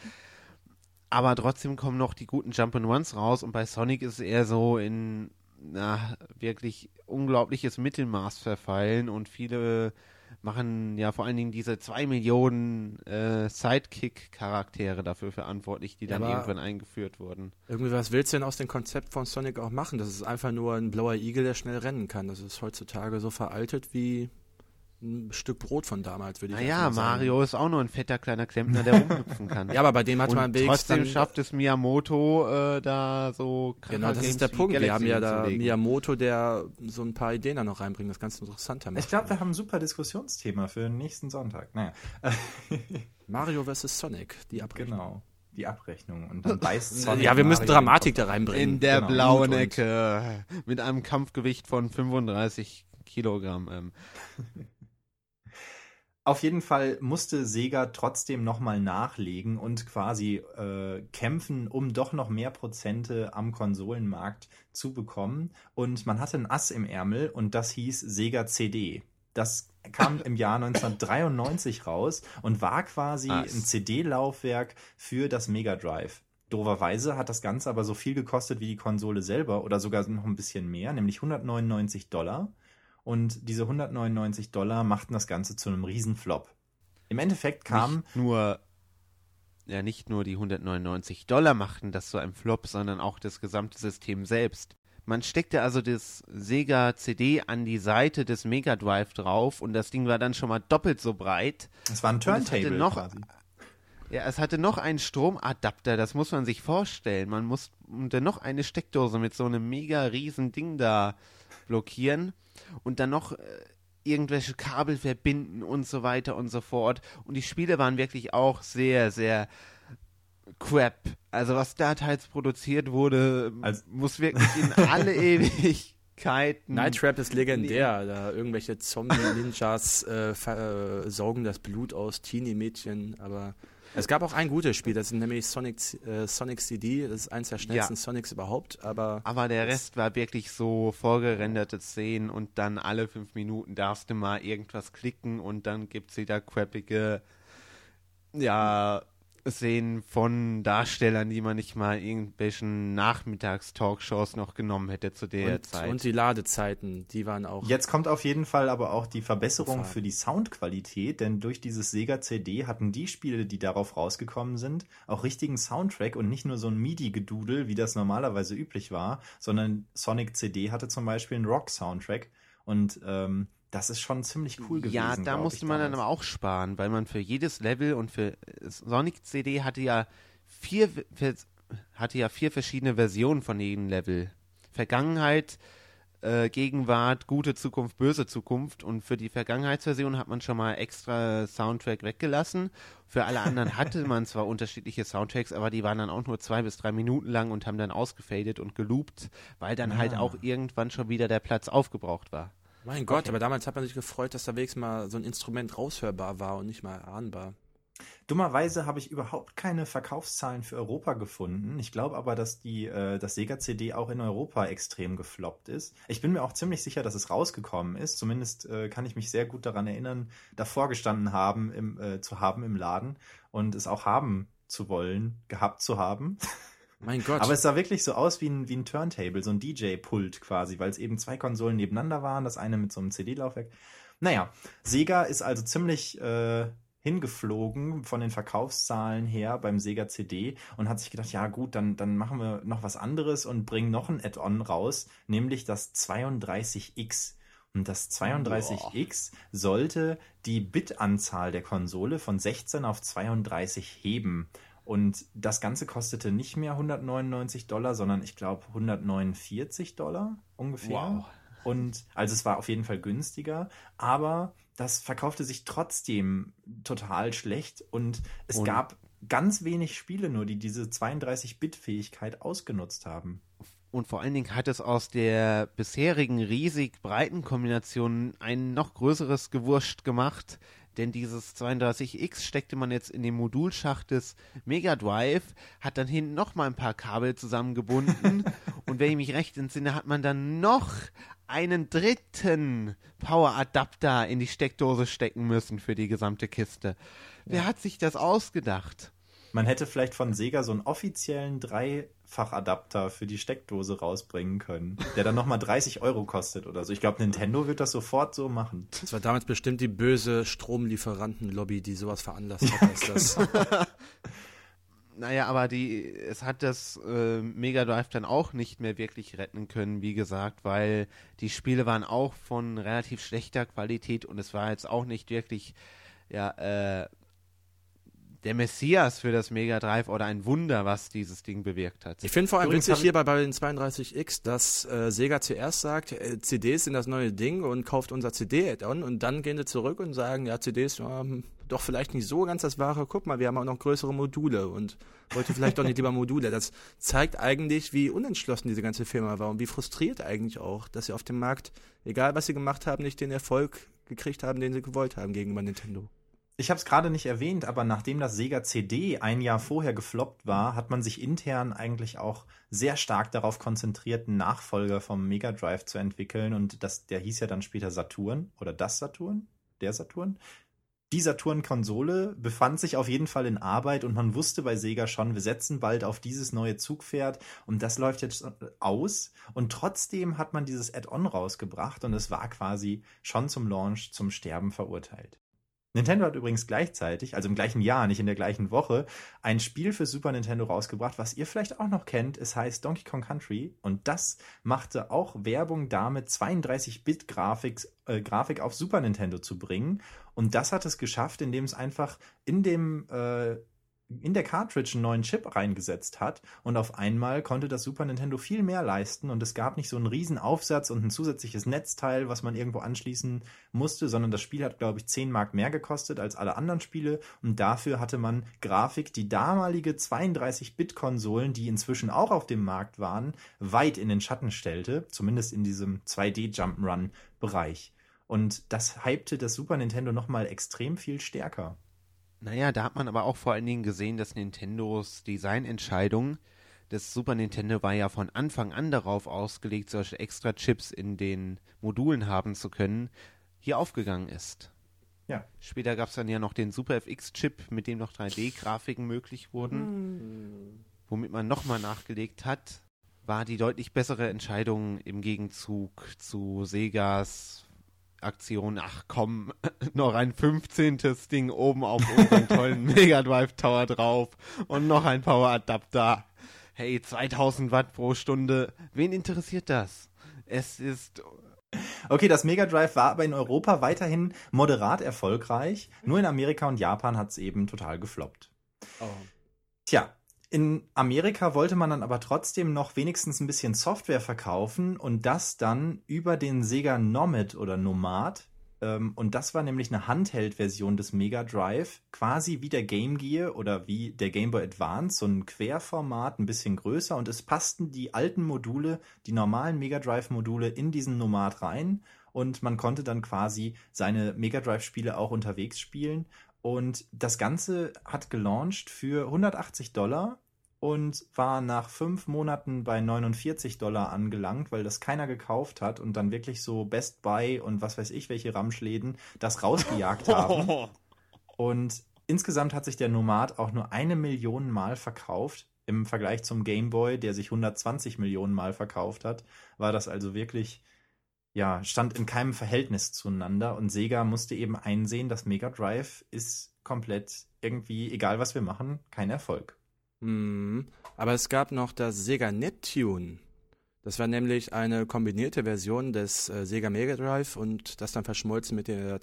Aber trotzdem kommen noch die guten Jump'n'Ones raus und bei Sonic ist es eher so in wirklich unglaubliches Mittelmaß verfallen und viele machen ja vor allen Dingen diese 2 Millionen Sidekick-Charaktere dafür verantwortlich, die dann irgendwann eingeführt wurden. Irgendwie, was willst du denn aus dem Konzept von Sonic auch machen? Das ist einfach nur ein blauer Igel, der schnell rennen kann. Das ist heutzutage so veraltet wie ein Stück Brot von damals, würde ich sagen. Mario ist auch nur ein fetter kleiner Klempner, der rumhüpfen kann. Ja, aber bei dem hat man wenigstens... Trotzdem schafft es Miyamoto da so... Genau, das ist der Punkt. Wir haben ja da Miyamoto, der so ein paar Ideen da noch reinbringt, das ganz interessanter macht. Ich glaube, wir haben ein super Diskussionsthema für den nächsten Sonntag. Naja. Mario vs. Sonic, die Abrechnung. Genau, die Abrechnung. Und dann beißt Sonic Ja, wir müssen Dramatik da reinbringen. In der blauen Ecke mit einem Kampfgewicht von 35 Kilogramm. Auf jeden Fall musste Sega trotzdem nochmal nachlegen und quasi kämpfen, um doch noch mehr Prozente am Konsolenmarkt zu bekommen. Und man hatte ein Ass im Ärmel und das hieß Sega CD. Das kam im Jahr 1993 raus und war quasi ein CD-Laufwerk für das Mega Drive. Doverweise hat das Ganze aber so viel gekostet wie die Konsole selber oder sogar noch ein bisschen mehr, nämlich $199. Und diese $199 machten das Ganze zu einem Riesenflop. Im Endeffekt kam... Nicht nur die $199 machten das zu einem Flop, sondern auch das gesamte System selbst. Man steckte also das Sega CD an die Seite des Mega Drive drauf und das Ding war dann schon mal doppelt so breit. Es war ein Turntable quasi. Ja, es hatte noch einen Stromadapter, das muss man sich vorstellen. Man und dann noch eine Steckdose mit so einem mega riesen Ding da blockieren und dann noch irgendwelche Kabel verbinden und so weiter und so fort. Und die Spiele waren wirklich auch sehr, sehr crap. Also was da teils produziert wurde, muss wirklich in alle Ewigkeiten... Night Trap ist legendär. Da irgendwelche Zombie-Ninjas saugen das Blut aus Teenie-Mädchen. Aber es gab auch ein gutes Spiel, das ist nämlich Sonic CD. Das ist eins der schnellsten Sonics überhaupt. Aber der Rest war wirklich so vorgerenderte Szenen und dann alle 5 Minuten darfst du mal irgendwas klicken und dann gibt es wieder crappige Szenen von Darstellern, die man nicht mal irgendwelchen Nachmittagstalkshows noch genommen hätte zu der Zeit. Und die Ladezeiten, die waren auch... Jetzt kommt auf jeden Fall aber auch die Verbesserung für die Soundqualität, denn durch dieses Sega CD hatten die Spiele, die darauf rausgekommen sind, auch richtigen Soundtrack und nicht nur so ein MIDI-Gedudel, wie das normalerweise üblich war, sondern Sonic CD hatte zum Beispiel einen Rock-Soundtrack und das ist schon ziemlich cool gewesen. Ja, da musste man dann aber auch sparen, weil man für jedes Level und für Sonic CD hatte ja 4 verschiedene Versionen von jedem Level. Vergangenheit, Gegenwart, gute Zukunft, böse Zukunft. Und für die Vergangenheitsversion hat man schon mal extra Soundtrack weggelassen. Für alle anderen hatte man zwar unterschiedliche Soundtracks, aber die waren dann auch nur 2 bis 3 Minuten lang und haben dann ausgefadet und geloopt, weil dann halt auch irgendwann schon wieder der Platz aufgebraucht war. Mein Gott, aber damals hat man sich gefreut, dass da wenigstens mal so ein Instrument raushörbar war und nicht mal erahnbar. Dummerweise habe ich überhaupt keine Verkaufszahlen für Europa gefunden. Ich glaube aber, dass das Sega CD auch in Europa extrem gefloppt ist. Ich bin mir auch ziemlich sicher, dass es rausgekommen ist. Zumindest kann ich mich sehr gut daran erinnern, davor gestanden zu haben im Laden und es auch gehabt zu haben. Mein Gott. Aber es sah wirklich so aus wie ein Turntable, so ein DJ-Pult quasi, weil es eben 2 Konsolen nebeneinander waren, das eine mit so einem CD-Laufwerk. Naja, Sega ist also ziemlich hingeflogen von den Verkaufszahlen her beim Sega CD und hat sich gedacht, ja gut, dann machen wir noch was anderes und bringen noch ein Add-on raus, nämlich das 32X. Und das 32X sollte die Bitanzahl der Konsole von 16 auf 32 heben. Und das Ganze kostete nicht mehr $199, sondern ich glaube $149 ungefähr. Wow. Und also es war auf jeden Fall günstiger, aber das verkaufte sich trotzdem total schlecht und es gab ganz wenig Spiele nur, die diese 32-Bit-Fähigkeit ausgenutzt haben. Und vor allen Dingen hat es aus der bisherigen riesig breiten Kombination ein noch größeres Gewurscht gemacht, denn dieses 32X steckte man jetzt in den Modulschacht des Mega Drive, hat dann hinten noch mal ein paar Kabel zusammengebunden und wenn ich mich recht entsinne, hat man dann noch einen dritten Power-Adapter in die Steckdose stecken müssen für die gesamte Kiste. Wer hat sich das ausgedacht? Man hätte vielleicht von Sega so einen offiziellen Dreifachadapter für die Steckdose rausbringen können, der dann nochmal 30 € kostet oder so. Ich glaube, Nintendo wird das sofort so machen. Das war damals bestimmt die böse Stromlieferantenlobby, die sowas veranlasst hat. Als das. Naja, aber es hat das Mega Drive dann auch nicht mehr wirklich retten können, wie gesagt, weil die Spiele waren auch von relativ schlechter Qualität und es war jetzt auch nicht wirklich, der Messias für das Mega Drive oder ein Wunder, was dieses Ding bewirkt hat. Ich finde vor allem witzig hier bei den 32X, dass Sega zuerst sagt, CDs sind das neue Ding und kauft unser CD-Add-on und dann gehen sie zurück und sagen, ja, CDs doch vielleicht nicht so ganz das Wahre. Guck mal, wir haben auch noch größere Module und wollte vielleicht doch nicht lieber Module. Das zeigt eigentlich, wie unentschlossen diese ganze Firma war und wie frustriert eigentlich auch, dass sie auf dem Markt, egal was sie gemacht haben, nicht den Erfolg gekriegt haben, den sie gewollt haben gegenüber Nintendo. Ich habe es gerade nicht erwähnt, aber nachdem das Sega CD ein Jahr vorher gefloppt war, hat man sich intern eigentlich auch sehr stark darauf konzentriert, einen Nachfolger vom Mega Drive zu entwickeln. Und der hieß ja dann später Saturn oder das Saturn, der Saturn. Die Saturn-Konsole befand sich auf jeden Fall in Arbeit und man wusste bei Sega schon, wir setzen bald auf dieses neue Zugpferd und das läuft jetzt aus. Und trotzdem hat man dieses Add-on rausgebracht und es war quasi schon zum Launch zum Sterben verurteilt. Nintendo hat übrigens gleichzeitig, also im gleichen Jahr, nicht in der gleichen Woche, ein Spiel für Super Nintendo rausgebracht, was ihr vielleicht auch noch kennt. Es heißt Donkey Kong Country und das machte auch Werbung damit, 32-Bit-Grafik auf Super Nintendo zu bringen. Und das hat es geschafft, indem es einfach in dem in der Cartridge einen neuen Chip reingesetzt hat und auf einmal konnte das Super Nintendo viel mehr leisten und es gab nicht so einen riesen Aufsatz und ein zusätzliches Netzteil, was man irgendwo anschließen musste, sondern das Spiel hat, glaube ich, 10 Mark mehr gekostet als alle anderen Spiele und dafür hatte man Grafik, die damalige 32-Bit-Konsolen, die inzwischen auch auf dem Markt waren, weit in den Schatten stellte, zumindest in diesem 2D-Jump'n'Run-Bereich. Und das hypte das Super Nintendo nochmal extrem viel stärker. Naja, da hat man aber auch vor allen Dingen gesehen, dass Nintendos Designentscheidung des Super Nintendo war ja von Anfang an darauf ausgelegt, solche extra Chips in den Modulen haben zu können, hier aufgegangen ist. Ja. Später gab es dann ja noch den Super FX-Chip, mit dem noch 3D-Grafiken möglich wurden. Womit man nochmal nachgelegt hat, war die deutlich bessere Entscheidung im Gegenzug zu Segas Aktion, ach komm, noch ein 15. Ding oben auf unseren tollen Mega Drive Tower drauf und noch ein Power-Adapter. Hey, 2000 Watt pro Stunde, wen interessiert das? Es ist... Okay, das Mega Drive war aber in Europa weiterhin moderat erfolgreich, nur in Amerika und Japan hat es eben total gefloppt. Oh. Tja, in Amerika wollte man dann aber trotzdem noch wenigstens ein bisschen Software verkaufen und das dann über den Sega Nomad oder Nomad. Und das war nämlich eine Handheld-Version des Mega Drive, quasi wie der Game Gear oder wie der Game Boy Advance, so ein Querformat, ein bisschen größer. Und es passten die alten Module, die normalen Mega Drive-Module in diesen Nomad rein. Und man konnte dann quasi seine Mega Drive-Spiele auch unterwegs spielen. Und das Ganze hat gelauncht für $180 und war nach 5 Monaten bei $49 angelangt, weil das keiner gekauft hat und dann wirklich so Best Buy und was weiß ich, welche Ramschläden das rausgejagt haben. Und insgesamt hat sich der Nomad auch nur 1 Million Mal verkauft. Im Vergleich zum Game Boy, der sich 120 Millionen Mal verkauft hat, war das also wirklich... Ja, stand in keinem Verhältnis zueinander und Sega musste eben einsehen, dass Mega Drive ist komplett irgendwie, egal was wir machen, kein Erfolg. Aber es gab noch das Sega Neptune. Das war nämlich eine kombinierte Version des Sega Mega Drive und das dann verschmolzen mit der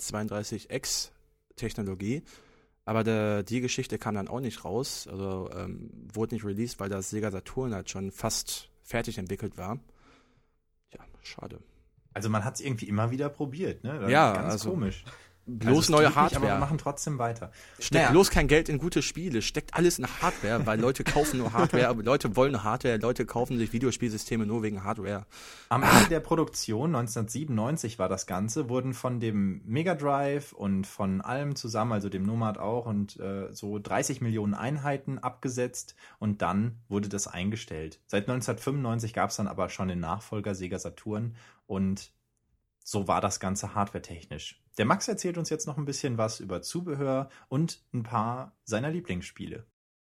32X-Technologie. Aber die Geschichte kam dann auch nicht raus, also wurde nicht released, weil das Sega Saturn halt schon fast fertig entwickelt war. Ja, schade. Also man hat es irgendwie immer wieder probiert, ne? Ja, ganz also komisch. Bloß neue Hardware. Aber wir machen trotzdem weiter. Steckt bloß kein Geld in gute Spiele, steckt alles in Hardware, weil Leute kaufen nur Hardware, aber Leute wollen Hardware, Leute kaufen sich Videospielsysteme nur wegen Hardware. Am Ende der Produktion, 1997 war das Ganze, wurden von dem Mega Drive und von allem zusammen, also dem Nomad auch, und so 30 Millionen Einheiten abgesetzt und dann wurde das eingestellt. Seit 1995 gab es dann aber schon den Nachfolger Sega Saturn und so war das Ganze hardwaretechnisch. Der Max erzählt uns jetzt noch ein bisschen was über Zubehör und ein paar seiner Lieblingsspiele.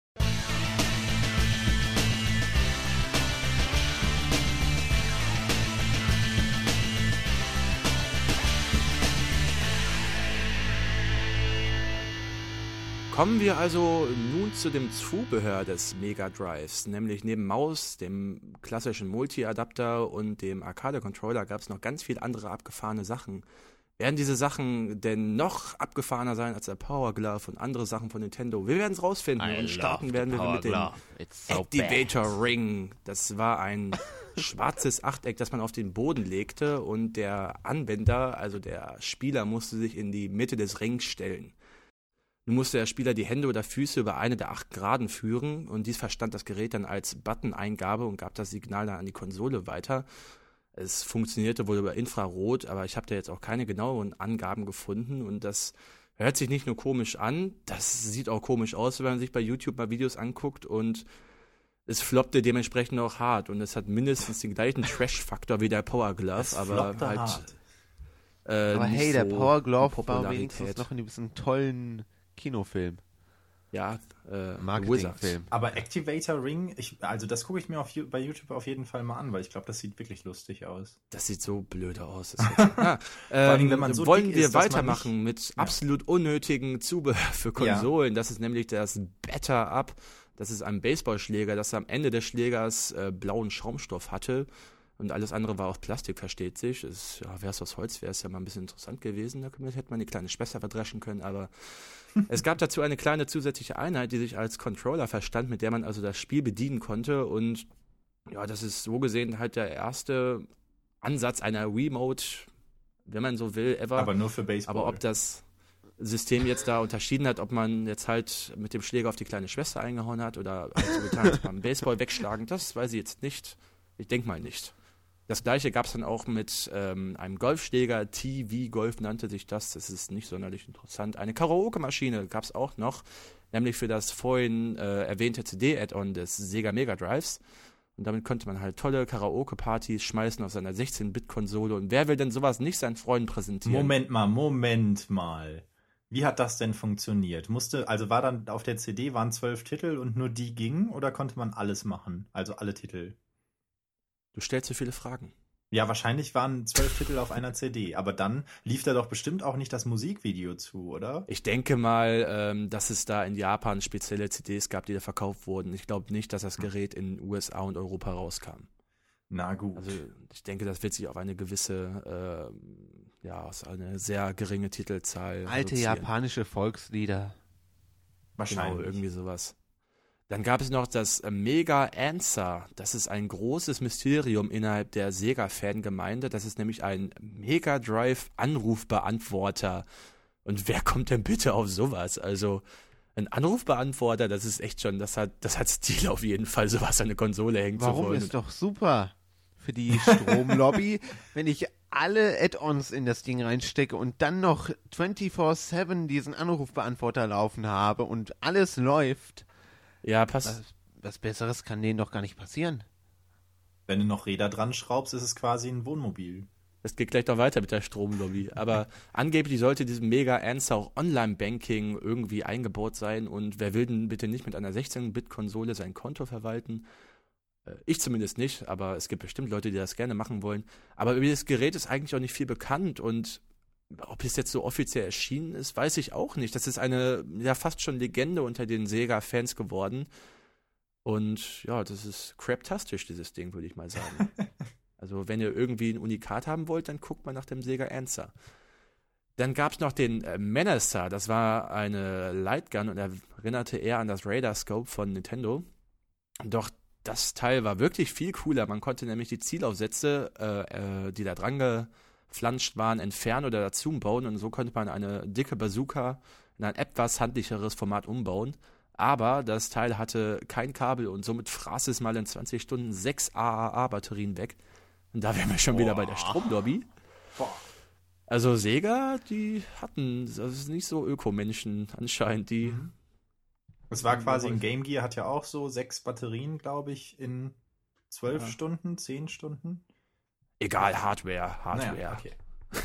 Kommen wir also nun zu dem Zubehör des Mega Drives, nämlich neben Maus, dem klassischen Multi-Adapter und dem Arcade-Controller gab es noch ganz viele andere abgefahrene Sachen. Werden diese Sachen denn noch abgefahrener sein als der Power Glove und andere Sachen von Nintendo? Wir werden es rausfinden und starten werden wir mit dem Activator Ring. Das war ein schwarzes Achteck, das man auf den Boden legte und der Anwender, also der Spieler, musste sich in die Mitte des Rings stellen. Nun musste der Spieler die Hände oder Füße über eine der 8 Graden führen und dies verstand das Gerät dann als Button-Eingabe und gab das Signal dann an die Konsole weiter. Es funktionierte wohl über Infrarot, aber ich habe da jetzt auch keine genaueren Angaben gefunden und das hört sich nicht nur komisch an, das sieht auch komisch aus, wenn man sich bei YouTube mal Videos anguckt und es floppte dementsprechend auch hart und es hat mindestens den gleichen Trash-Faktor wie der Power Glove, aber halt hart. Aber hey, so der Power Glove war Popularität. wenigstens noch in diesem tollen Kinofilm. Ja, Marketingfilm. Aber Activator Ring, also das gucke ich mir bei YouTube auf jeden Fall mal an, weil ich glaube, das sieht wirklich lustig aus. Das sieht so blöde aus. allem, wenn man so wollen dick wir ist, dass man weitermachen mit absolut unnötigen Zubehör für Konsolen. Ja. Das ist nämlich das Better-Up. Das ist ein Baseballschläger, das am Ende des Schlägers blauen Schaumstoff hatte. Und alles andere war aus Plastik, versteht sich. Wäre es aus Holz, wäre es ja mal ein bisschen interessant gewesen. Da hätte man die kleine Schwester verdreschen können. Aber es gab dazu eine kleine zusätzliche Einheit, die sich als Controller verstand, mit der man also das Spiel bedienen konnte. Und ja, das ist so gesehen halt der erste Ansatz einer Remote, wenn man so will, ever. Aber nur für Baseball. Aber ob das System jetzt da unterschieden hat, ob man jetzt halt mit dem Schläger auf die kleine Schwester eingehauen hat oder halt so getan hat, beim Baseball wegschlagen, das weiß ich jetzt nicht. Ich denke mal nicht. Das gleiche gab es dann auch mit einem Golfschläger, TV Golf nannte sich das. Das ist nicht sonderlich interessant. Eine Karaoke-Maschine gab es auch noch, nämlich für das vorhin erwähnte CD-Add-on des Sega Mega Drives. Und damit konnte man halt tolle Karaoke-Partys schmeißen auf seiner 16-Bit-Konsole. Und wer will denn sowas nicht seinen Freunden präsentieren? Moment mal. Wie hat das denn funktioniert? War dann auf der CD waren 12 Titel und nur die gingen oder konnte man alles machen? Also alle Titel? Du stellst so viele Fragen. Ja, wahrscheinlich waren 12 Titel auf einer CD, aber dann lief da doch bestimmt auch nicht das Musikvideo zu, oder? Ich denke mal, dass es da in Japan spezielle CDs gab, die da verkauft wurden. Ich glaube nicht, dass das Gerät in USA und Europa rauskam. Na gut. Also ich denke, das wird sich auf eine gewisse, auf eine sehr geringe Titelzahl Alte reduzieren. japanische Volkslieder. Wahrscheinlich. Genau, irgendwie sowas. Dann gab es noch das Mega Answer. Das ist ein großes Mysterium innerhalb der Sega-Fangemeinde. Das ist nämlich ein Mega Drive Anrufbeantworter. Und wer kommt denn bitte auf sowas? Also ein Anrufbeantworter, das ist echt schon, das hat Stil auf jeden Fall, sowas an eine Konsole hängen zu Warum wollen. ist doch super für die Stromlobby, wenn ich alle Add-ons in das Ding reinstecke und dann noch 24/7 diesen Anrufbeantworter laufen habe und alles läuft. Ja, passt. Was Besseres kann denen doch gar nicht passieren. Wenn du noch Räder dran schraubst, ist es quasi ein Wohnmobil. Das geht gleich noch weiter mit der Stromlobby. Aber angeblich sollte diesem Mega Answer auch Online-Banking irgendwie eingebaut sein. Und wer will denn bitte nicht mit einer 16-Bit-Konsole sein Konto verwalten? Ich zumindest nicht, aber es gibt bestimmt Leute, die das gerne machen wollen. Aber über das Gerät ist eigentlich auch nicht viel bekannt. Und ob es jetzt so offiziell erschienen ist, weiß ich auch nicht. Das ist eine ja fast schon Legende unter den Sega-Fans geworden. Und ja, das ist craptastisch, dieses Ding, würde ich mal sagen. Also wenn ihr irgendwie ein Unikat haben wollt, dann guckt mal nach dem Sega Answer. Dann gab es noch den Menacer. Das war eine Lightgun und erinnerte eher an das Radar Scope von Nintendo. Doch das Teil war wirklich viel cooler. Man konnte nämlich die Zielaufsätze, die da dran geflanscht waren, entfernen oder dazu bauen. Und so konnte man eine dicke Bazooka in ein etwas handlicheres Format umbauen. Aber das Teil hatte kein Kabel und somit fraß es mal in 20 Stunden 6 AAA-Batterien weg. Und da wären wir schon wieder bei der Stromlobby. Also Sega, die hatten, das ist nicht so Ökomenschen anscheinend, die... Es war quasi ein Game Gear, hat ja auch so 6 Batterien, glaube ich, in 12 Ja. Stunden, 10 Stunden. Egal, Hardware. Naja, okay.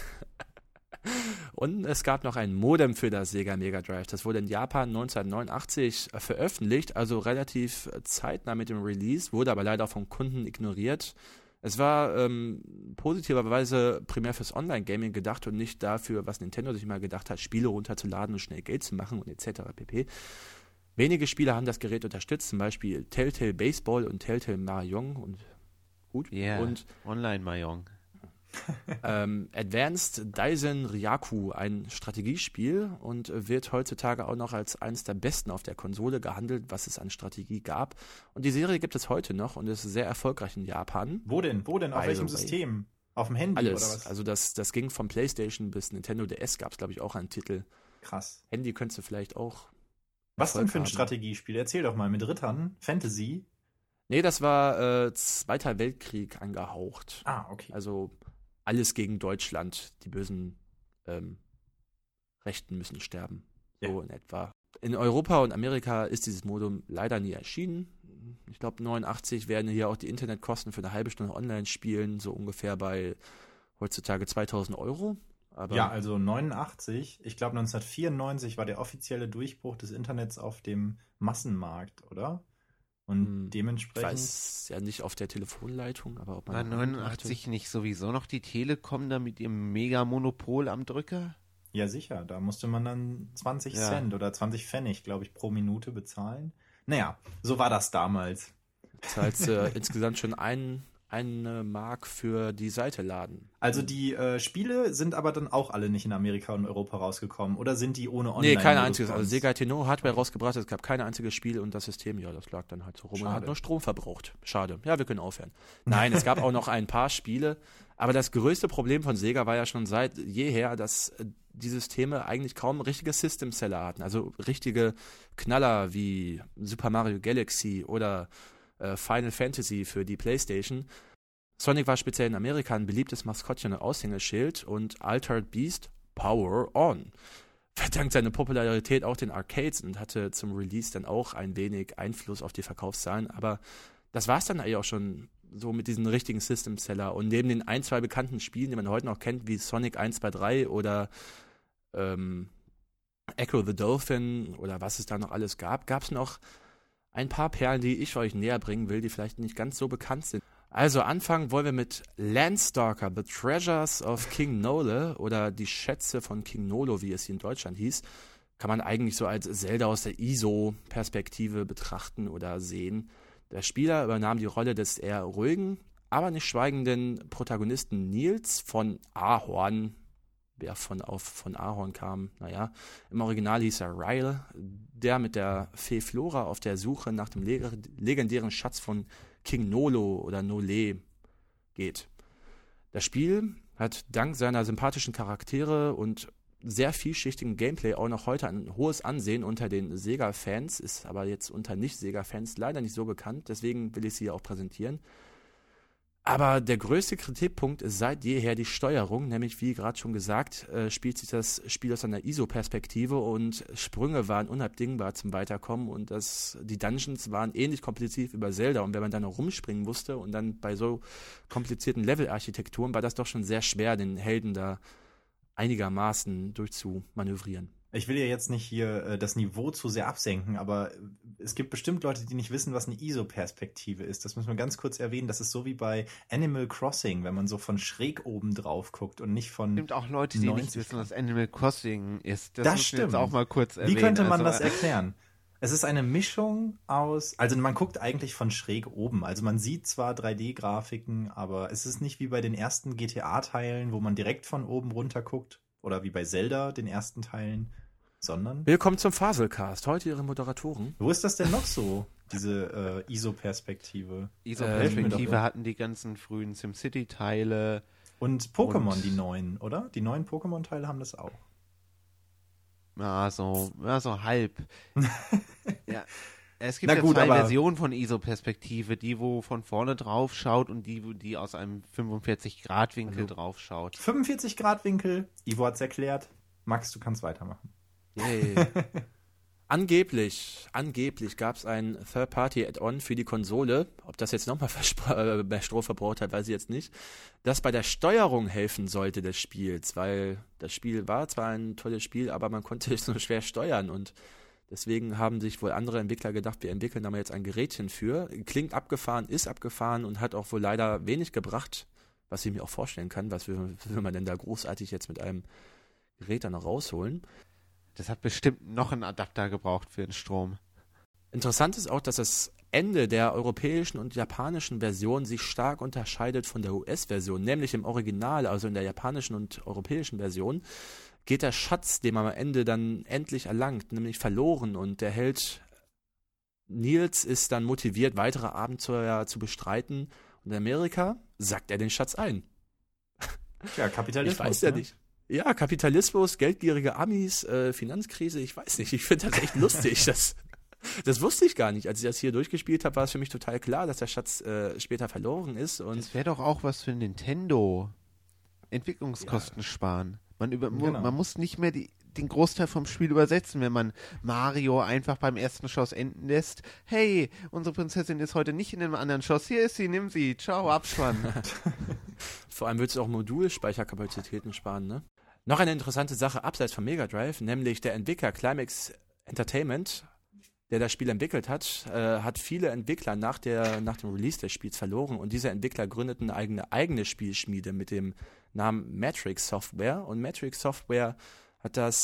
Und es gab noch ein Modem für das Sega Mega Drive. Das wurde in Japan 1989 veröffentlicht, also relativ zeitnah mit dem Release, wurde aber leider vom Kunden ignoriert. Es war positiverweise primär fürs Online-Gaming gedacht und nicht dafür, was Nintendo sich mal gedacht hat, Spiele runterzuladen und schnell Geld zu machen und etc. pp. Wenige Spiele haben das Gerät unterstützt, zum Beispiel Telltale Baseball und Telltale Mahjong und gut. Yeah, Und Online-Mahjong. Advanced Daisen Ryaku, ein Strategiespiel und wird heutzutage auch noch als eines der besten auf der Konsole gehandelt, was es an Strategie gab. Und die Serie gibt es heute noch und ist sehr erfolgreich in Japan. Wo denn? Auf By welchem the way. System? Auf dem Handy Alles. oder was? Also das ging von PlayStation bis Nintendo DS, gab es glaube ich auch einen Titel. Krass. Handy könntest du vielleicht auch. Was denn Erfolg für ein haben. Strategiespiel? Erzähl doch mal, mit Rittern, Fantasy. Nee, das war Zweiter Weltkrieg angehaucht. Ah, okay. Also alles gegen Deutschland. Die bösen Rechten müssen sterben. So in etwa. In Europa und Amerika ist dieses Modem leider nie erschienen. Ich glaube, 89 werden hier auch die Internetkosten für eine halbe Stunde Online-Spielen so ungefähr bei heutzutage 2000 €. Aber Ja, also 89, ich glaube 1994 war der offizielle Durchbruch des Internets auf dem Massenmarkt, oder? Und ich dementsprechend... weiß ja nicht auf der Telefonleitung, aber ob man War eine 89 nicht sowieso noch die Telekom da mit ihrem Mega-Monopol am Drücker? Ja, sicher, da musste man dann 20 Ja. Cent oder 20 Pfennig, glaube ich, pro Minute bezahlen. Naja, so war das damals. zahlst insgesamt schon 1 eine Mark für die Seite laden. Also die Spiele sind aber dann auch alle nicht in Amerika und Europa rausgekommen, oder sind die ohne Online? Nee, kein einziges. Also Sega hat hier nur Hardware rausgebracht, es gab kein einziges Spiel und das System, ja, das lag dann halt so rum und hat nur Strom verbraucht. Schade. Ja, wir können aufhören. Nein, es gab auch noch ein paar Spiele, aber das größte Problem von Sega war ja schon seit jeher, dass die Systeme eigentlich kaum richtige System-Seller hatten. Also richtige Knaller wie Super Mario Galaxy oder Final Fantasy für die PlayStation. Sonic war speziell in Amerika ein beliebtes Maskottchen und Aushängeschild und Altered Beast Power On verdankt seine Popularität auch den Arcades und hatte zum Release dann auch ein wenig Einfluss auf die Verkaufszahlen, aber das war es dann eigentlich auch schon so mit diesen richtigen System-Seller und neben den 1-2 bekannten Spielen, die man heute noch kennt, wie Sonic 1, 2, 3 oder Echo the Dolphin oder was es da noch alles gab es noch ein paar Perlen, die ich euch näher bringen will, die vielleicht nicht ganz so bekannt sind. Also anfangen wollen wir mit Landstalker, The Treasures of King Nole oder die Schätze von King Nolo, wie es hier in Deutschland hieß. Kann man eigentlich so als Zelda aus der ISO-Perspektive betrachten oder sehen. Der Spieler übernahm die Rolle des eher ruhigen, aber nicht schweigenden Protagonisten Nils von Ahorn. Wer von Ahorn kam, naja, im Original hieß er Ryle, der mit der Fee Flora auf der Suche nach dem legendären Schatz von King Nolo oder Nole geht. Das Spiel hat dank seiner sympathischen Charaktere und sehr vielschichtigen Gameplay auch noch heute ein hohes Ansehen unter den Sega-Fans, ist aber jetzt unter Nicht-Sega-Fans leider nicht so bekannt, deswegen will ich sie auch präsentieren. Aber der größte Kritikpunkt ist seit jeher die Steuerung, nämlich wie gerade schon gesagt, spielt sich das Spiel aus einer ISO-Perspektive und Sprünge waren unabdingbar zum Weiterkommen und die Dungeons waren ähnlich kompliziert wie bei Zelda und wenn man dann noch rumspringen musste und dann bei so komplizierten Level-Architekturen war das doch schon sehr schwer, den Helden da einigermaßen durchzumanövrieren. Ich will ja jetzt nicht hier das Niveau zu sehr absenken, aber es gibt bestimmt Leute, die nicht wissen, was eine ISO-Perspektive ist. Das müssen wir ganz kurz erwähnen. Das ist so wie bei Animal Crossing, wenn man so von schräg oben drauf guckt und nicht von. Es gibt auch Leute, die nicht wissen, was Animal Crossing ist. Das stimmt. Jetzt auch mal kurz erwähnen. Wie könnte man das erklären? Es ist eine Mischung aus, also man guckt eigentlich von schräg oben. Also man sieht zwar 3D-Grafiken, aber es ist nicht wie bei den ersten GTA-Teilen, wo man direkt von oben runter guckt. Oder wie bei Zelda, den ersten Teilen, sondern... Willkommen zum Faselcast, heute Ihre Moderatoren. Wo ist das denn noch so, diese ISO-Perspektive? ISO-Perspektive hatten die ganzen frühen SimCity-Teile. Und Pokémon, die neuen, oder? Die neuen Pokémon-Teile haben das auch. Ja, so halb. Ja. Es gibt gut, ja zwei aber Versionen von ISO-Perspektive, die wo von vorne drauf schaut und die aus einem 45-Grad-Winkel drauf schaut. 45-Grad-Winkel, Ivo hat's erklärt. Max, du kannst weitermachen. Yay. Angeblich gab es ein Third-Party-Add-on für die Konsole, ob das jetzt nochmal mehr Strom verbraucht hat, weiß ich jetzt nicht, das bei der Steuerung helfen sollte des Spiels, weil das Spiel war zwar ein tolles Spiel, aber man konnte es nur schwer steuern und deswegen haben sich wohl andere Entwickler gedacht, wir entwickeln da mal jetzt ein Gerätchen für. Klingt abgefahren, ist abgefahren und hat auch wohl leider wenig gebracht, was ich mir auch vorstellen kann. Was will man denn da großartig jetzt mit einem Gerät dann noch rausholen? Das hat bestimmt noch einen Adapter gebraucht für den Strom. Interessant ist auch, dass das Ende der europäischen und japanischen Version sich stark unterscheidet von der US-Version. Nämlich im Original, also in der japanischen und europäischen Version, geht der Schatz, den man am Ende dann endlich erlangt, nämlich verloren und der Held Nils ist dann motiviert, weitere Abenteuer zu bestreiten und in Amerika sackt er den Schatz ein. Ja, Kapitalismus. Ich weiß ja nicht. Ja, Kapitalismus, geldgierige Amis, Finanzkrise, ich weiß nicht. Ich finde das echt lustig. Das wusste ich gar nicht. Als ich das hier durchgespielt habe, war es für mich total klar, dass der Schatz später verloren ist. Und das wäre doch auch was für Nintendo. Entwicklungskosten sparen. Man muss nicht mehr den Großteil vom Spiel übersetzen, wenn man Mario einfach beim ersten Schuss enden lässt. Hey, unsere Prinzessin ist heute nicht in einem anderen Schuss. Hier ist sie, nimm sie. Ciao, Abspann. Vor allem würdest du auch Modulspeicherkapazitäten sparen, ne? Noch eine interessante Sache abseits von Mega Drive, nämlich der Entwickler Climax Entertainment, der das Spiel entwickelt hat, hat viele Entwickler nach dem Release des Spiels verloren und diese Entwickler gründeten eine eigene Spielschmiede mit dem Namen Matrix Software und Matrix Software hat das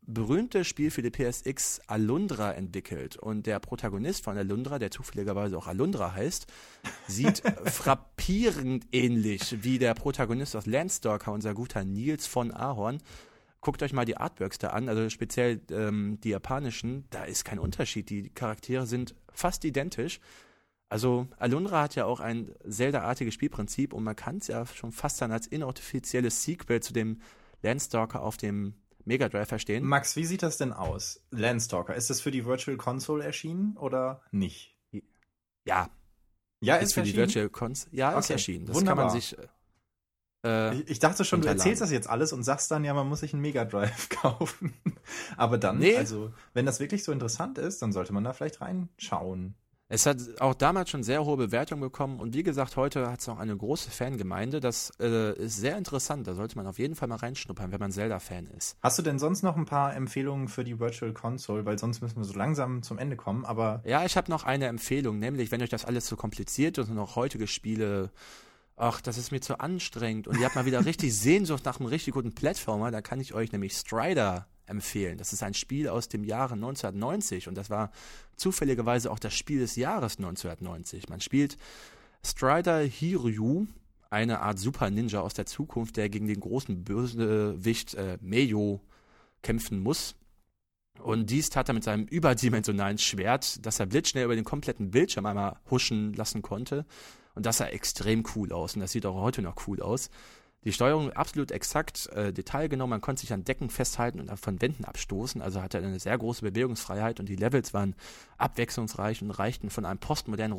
berühmte Spiel für die PSX Alundra entwickelt. Und der Protagonist von Alundra, der zufälligerweise auch Alundra heißt, sieht frappierend ähnlich wie der Protagonist aus Landstalker, unser guter Nils von Ahorn. Guckt euch mal die Artworks da an, also speziell die japanischen, da ist kein Unterschied. Die Charaktere sind fast identisch. Also Alundra hat ja auch ein Zelda-artiges Spielprinzip und man kann es ja schon fast dann als inoffizielles Sequel zu dem Landstalker auf dem Mega Drive verstehen. Max, wie sieht das denn aus? Landstalker, ist das für die Virtual Console erschienen oder nicht? Ja. Ja, ist für die Virtual Console. Ja, ist Okay, erschienen. Das wunderbar. kann man sich Ich dachte schon, du runterladen. erzählst das jetzt alles und sagst dann, ja, man muss sich einen Mega Drive kaufen. Aber dann, Nee. also, wenn das wirklich so interessant ist, dann sollte man da vielleicht reinschauen. Es hat auch damals schon sehr hohe Bewertungen bekommen und wie gesagt, heute hat es auch eine große Fangemeinde. Das ist sehr interessant. Da sollte man auf jeden Fall mal reinschnuppern, wenn man Zelda-Fan ist. Hast du denn sonst noch ein paar Empfehlungen für die Virtual Console? Weil sonst müssen wir so langsam zum Ende kommen, aber Ja, ich habe noch eine Empfehlung, nämlich wenn euch das alles zu kompliziert ist und noch heutige Spiele, ach, das ist mir zu anstrengend und ihr habt mal wieder richtig Sehnsucht nach einem richtig guten Plattformer, dann kann ich euch nämlich Strider empfehlen. Das ist ein Spiel aus dem Jahre 1990 und das war zufälligerweise auch das Spiel des Jahres 1990. Man spielt Strider Hiryu, eine Art Super Ninja aus der Zukunft, der gegen den großen Bösewicht Meio kämpfen muss. Und dies tat er mit seinem überdimensionalen Schwert, das er blitzschnell über den kompletten Bildschirm einmal huschen lassen konnte. Und das sah extrem cool aus und das sieht auch heute noch cool aus. Die Steuerung absolut exakt, detailgenau, man konnte sich an Decken festhalten und von Wänden abstoßen, also hatte eine sehr große Bewegungsfreiheit und die Levels waren abwechslungsreich und reichten von einem postmodernen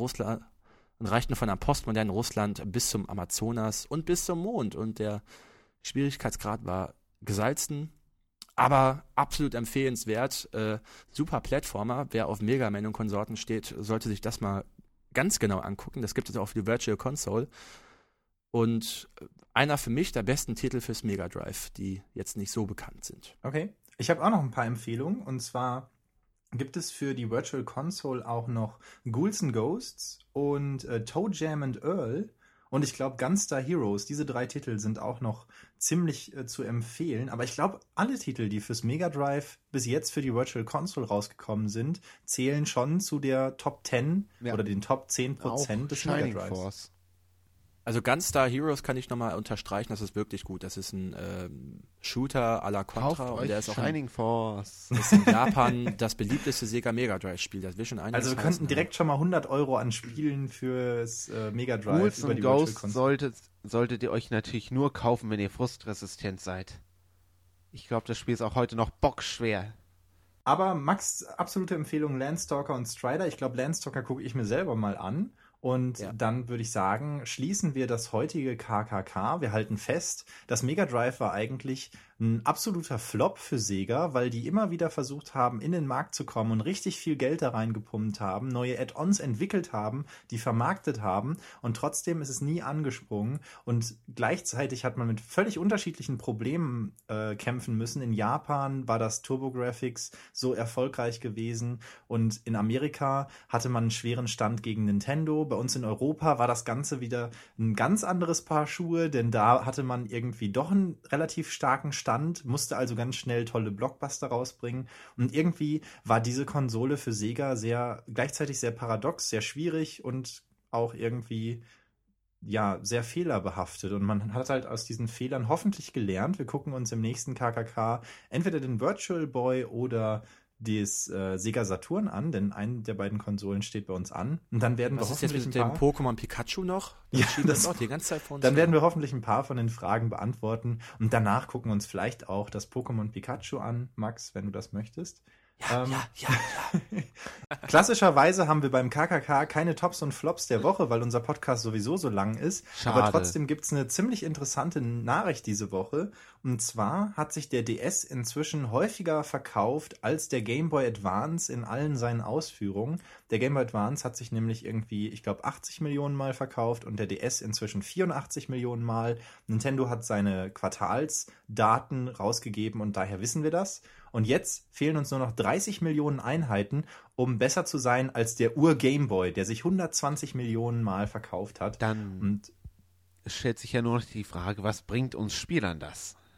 Russland bis zum Amazonas und bis zum Mond und der Schwierigkeitsgrad war gesalzen, aber absolut empfehlenswert, super Plattformer, wer auf Mega Man und Konsorten steht, sollte sich das mal ganz genau angucken, das gibt es auch für die Virtual Console. Und einer für mich der besten Titel fürs Mega Drive, die jetzt nicht so bekannt sind. okay. Ich habe auch noch ein paar Empfehlungen und zwar gibt es für die Virtual Console auch noch Ghouls and Ghosts und Toe Jam and Earl und ich glaube Gunstar Heroes. Diese 3 Titel sind auch noch ziemlich zu empfehlen, aber ich glaube, alle Titel, die fürs Mega Drive bis jetzt für die Virtual Console rausgekommen sind, zählen schon zu der Top 10 oder den Top 10% des Mega Shining Drives. Force. Also Gunstar Heroes kann ich nochmal unterstreichen, das ist wirklich gut. Das ist ein Shooter à la Kauft Contra und euch der ist auch Shining Force. ist in Japan das beliebteste Sega Mega Drive Spiel. Das will schon einiges Also wir könnten heißen, direkt schon mal 100 € an Spielen fürs Mega Drive Ghouls über und die Virtual Ghosts Console. solltet ihr euch natürlich nur kaufen, wenn ihr frustresistent seid. Ich glaube, das Spiel ist auch heute noch bockschwer. Aber Max, absolute Empfehlung Landstalker und Strider. Ich glaube, Landstalker gucke ich mir selber mal an. Und Ja. dann würde ich sagen, schließen wir das heutige KKK. Wir halten fest, das Mega Drive war eigentlich ein absoluter Flop für Sega, weil die immer wieder versucht haben, in den Markt zu kommen und richtig viel Geld da reingepumpt haben, neue Add-ons entwickelt haben, die vermarktet haben und trotzdem ist es nie angesprungen und gleichzeitig hat man mit völlig unterschiedlichen Problemen kämpfen müssen. In Japan war das TurboGrafx so erfolgreich gewesen und in Amerika hatte man einen schweren Stand gegen Nintendo. Bei uns in Europa war das Ganze wieder ein ganz anderes Paar Schuhe, denn da hatte man irgendwie doch einen relativ starken Stand, musste also ganz schnell tolle Blockbuster rausbringen und irgendwie war diese Konsole für Sega gleichzeitig sehr paradox, sehr schwierig und auch irgendwie sehr fehlerbehaftet und man hat halt aus diesen Fehlern hoffentlich gelernt. Wir gucken uns im nächsten KKK entweder den Virtual Boy oder das Sega Saturn an, denn eine der beiden Konsolen steht bei uns an. Und dann werden Was wir ist jetzt hoffentlich mit ein dem paar... Pokémon Pikachu noch? Ja, schiebt das- auch die ganze Zeit vor uns Dann her. werden wir hoffentlich ein paar von den Fragen beantworten. Und danach gucken wir uns vielleicht auch das Pokémon Pikachu an, Max, wenn du das möchtest. Ja. Klassischerweise haben wir beim KKK keine Tops und Flops der Woche, weil unser Podcast sowieso so lang ist. Schade. Aber trotzdem gibt es eine ziemlich interessante Nachricht diese Woche. Und zwar hat sich der DS inzwischen häufiger verkauft als der Game Boy Advance in allen seinen Ausführungen. Der Game Boy Advance hat sich nämlich irgendwie, ich glaube, 80 Millionen Mal verkauft und der DS inzwischen 84 Millionen Mal. Nintendo hat seine Quartalsdaten rausgegeben und daher wissen wir das. Und jetzt fehlen uns nur noch 30 Millionen Einheiten, um besser zu sein als der Ur-Game Boy, der sich 120 Millionen Mal verkauft hat. Dann Und stellt sich ja nur noch die Frage, was bringt uns Spielern das?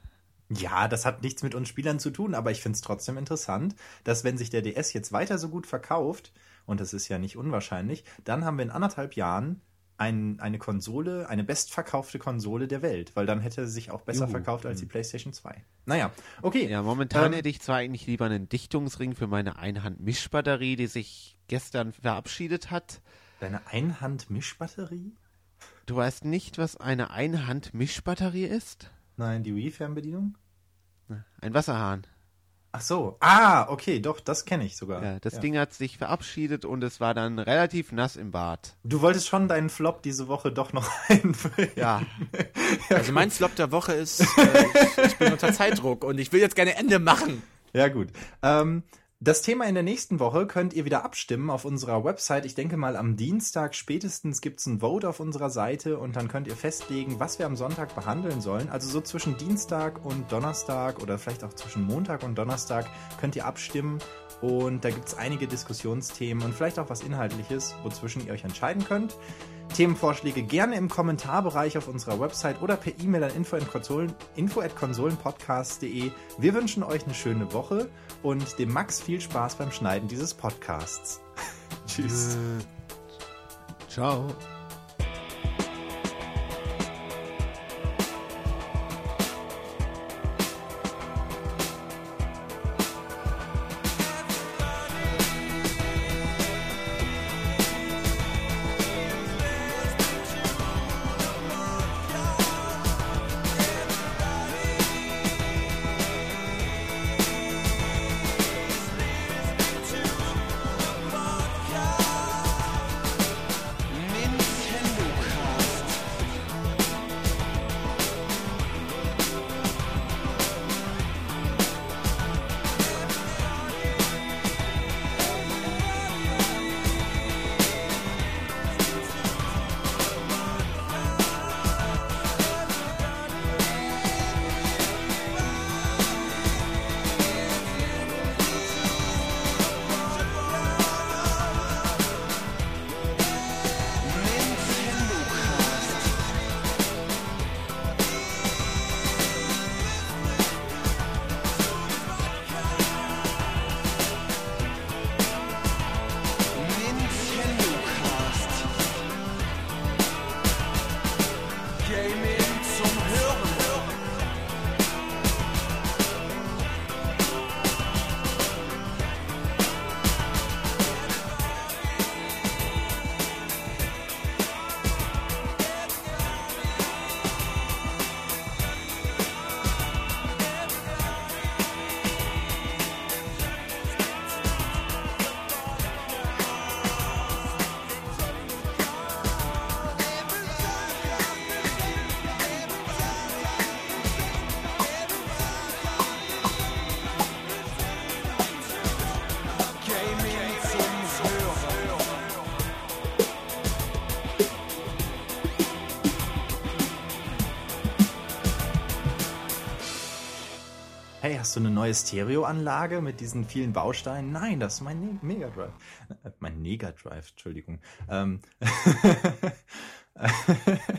Ja, das hat nichts mit uns Spielern zu tun, aber ich finde es trotzdem interessant, dass wenn sich der DS jetzt weiter so gut verkauft, und das ist ja nicht unwahrscheinlich, dann haben wir in 1,5 Jahren eine Konsole, eine bestverkaufte Konsole der Welt, weil dann hätte sie sich auch besser verkauft als die PlayStation 2. Naja, okay. Ja, momentan hätte ich zwar eigentlich lieber einen Dichtungsring für meine Einhand-Mischbatterie, die sich gestern verabschiedet hat. Deine Einhand-Mischbatterie? Du weißt nicht, was eine Einhand-Mischbatterie ist? Nein, die Wii-Fernbedienung? Ein Wasserhahn. Ach so, okay, doch, das kenne ich sogar. Ja, das Ding hat sich verabschiedet und es war dann relativ nass im Bad. Du wolltest schon deinen Flop diese Woche doch noch einbringen. Ja. Also mein Flop der Woche ist, ich bin unter Zeitdruck und ich will jetzt gerne Ende machen. Ja, gut. Das Thema in der nächsten Woche könnt ihr wieder abstimmen auf unserer Website. Ich denke mal, am Dienstag spätestens gibt es ein Vote auf unserer Seite und dann könnt ihr festlegen, was wir am Sonntag behandeln sollen. Also so zwischen Dienstag und Donnerstag oder vielleicht auch zwischen Montag und Donnerstag könnt ihr abstimmen. Und da gibt es einige Diskussionsthemen und vielleicht auch was Inhaltliches, wozwischen ihr euch entscheiden könnt. Themenvorschläge gerne im Kommentarbereich auf unserer Website oder per E-Mail an info@konsolenpodcast.de. Wir wünschen euch eine schöne Woche und dem Max viel Spaß beim Schneiden dieses Podcasts. Tschüss. Ciao. Hey, hast du eine neue Stereoanlage mit diesen vielen Bausteinen? Nein, das ist mein Mega Drive. Mein Mega Drive, Entschuldigung.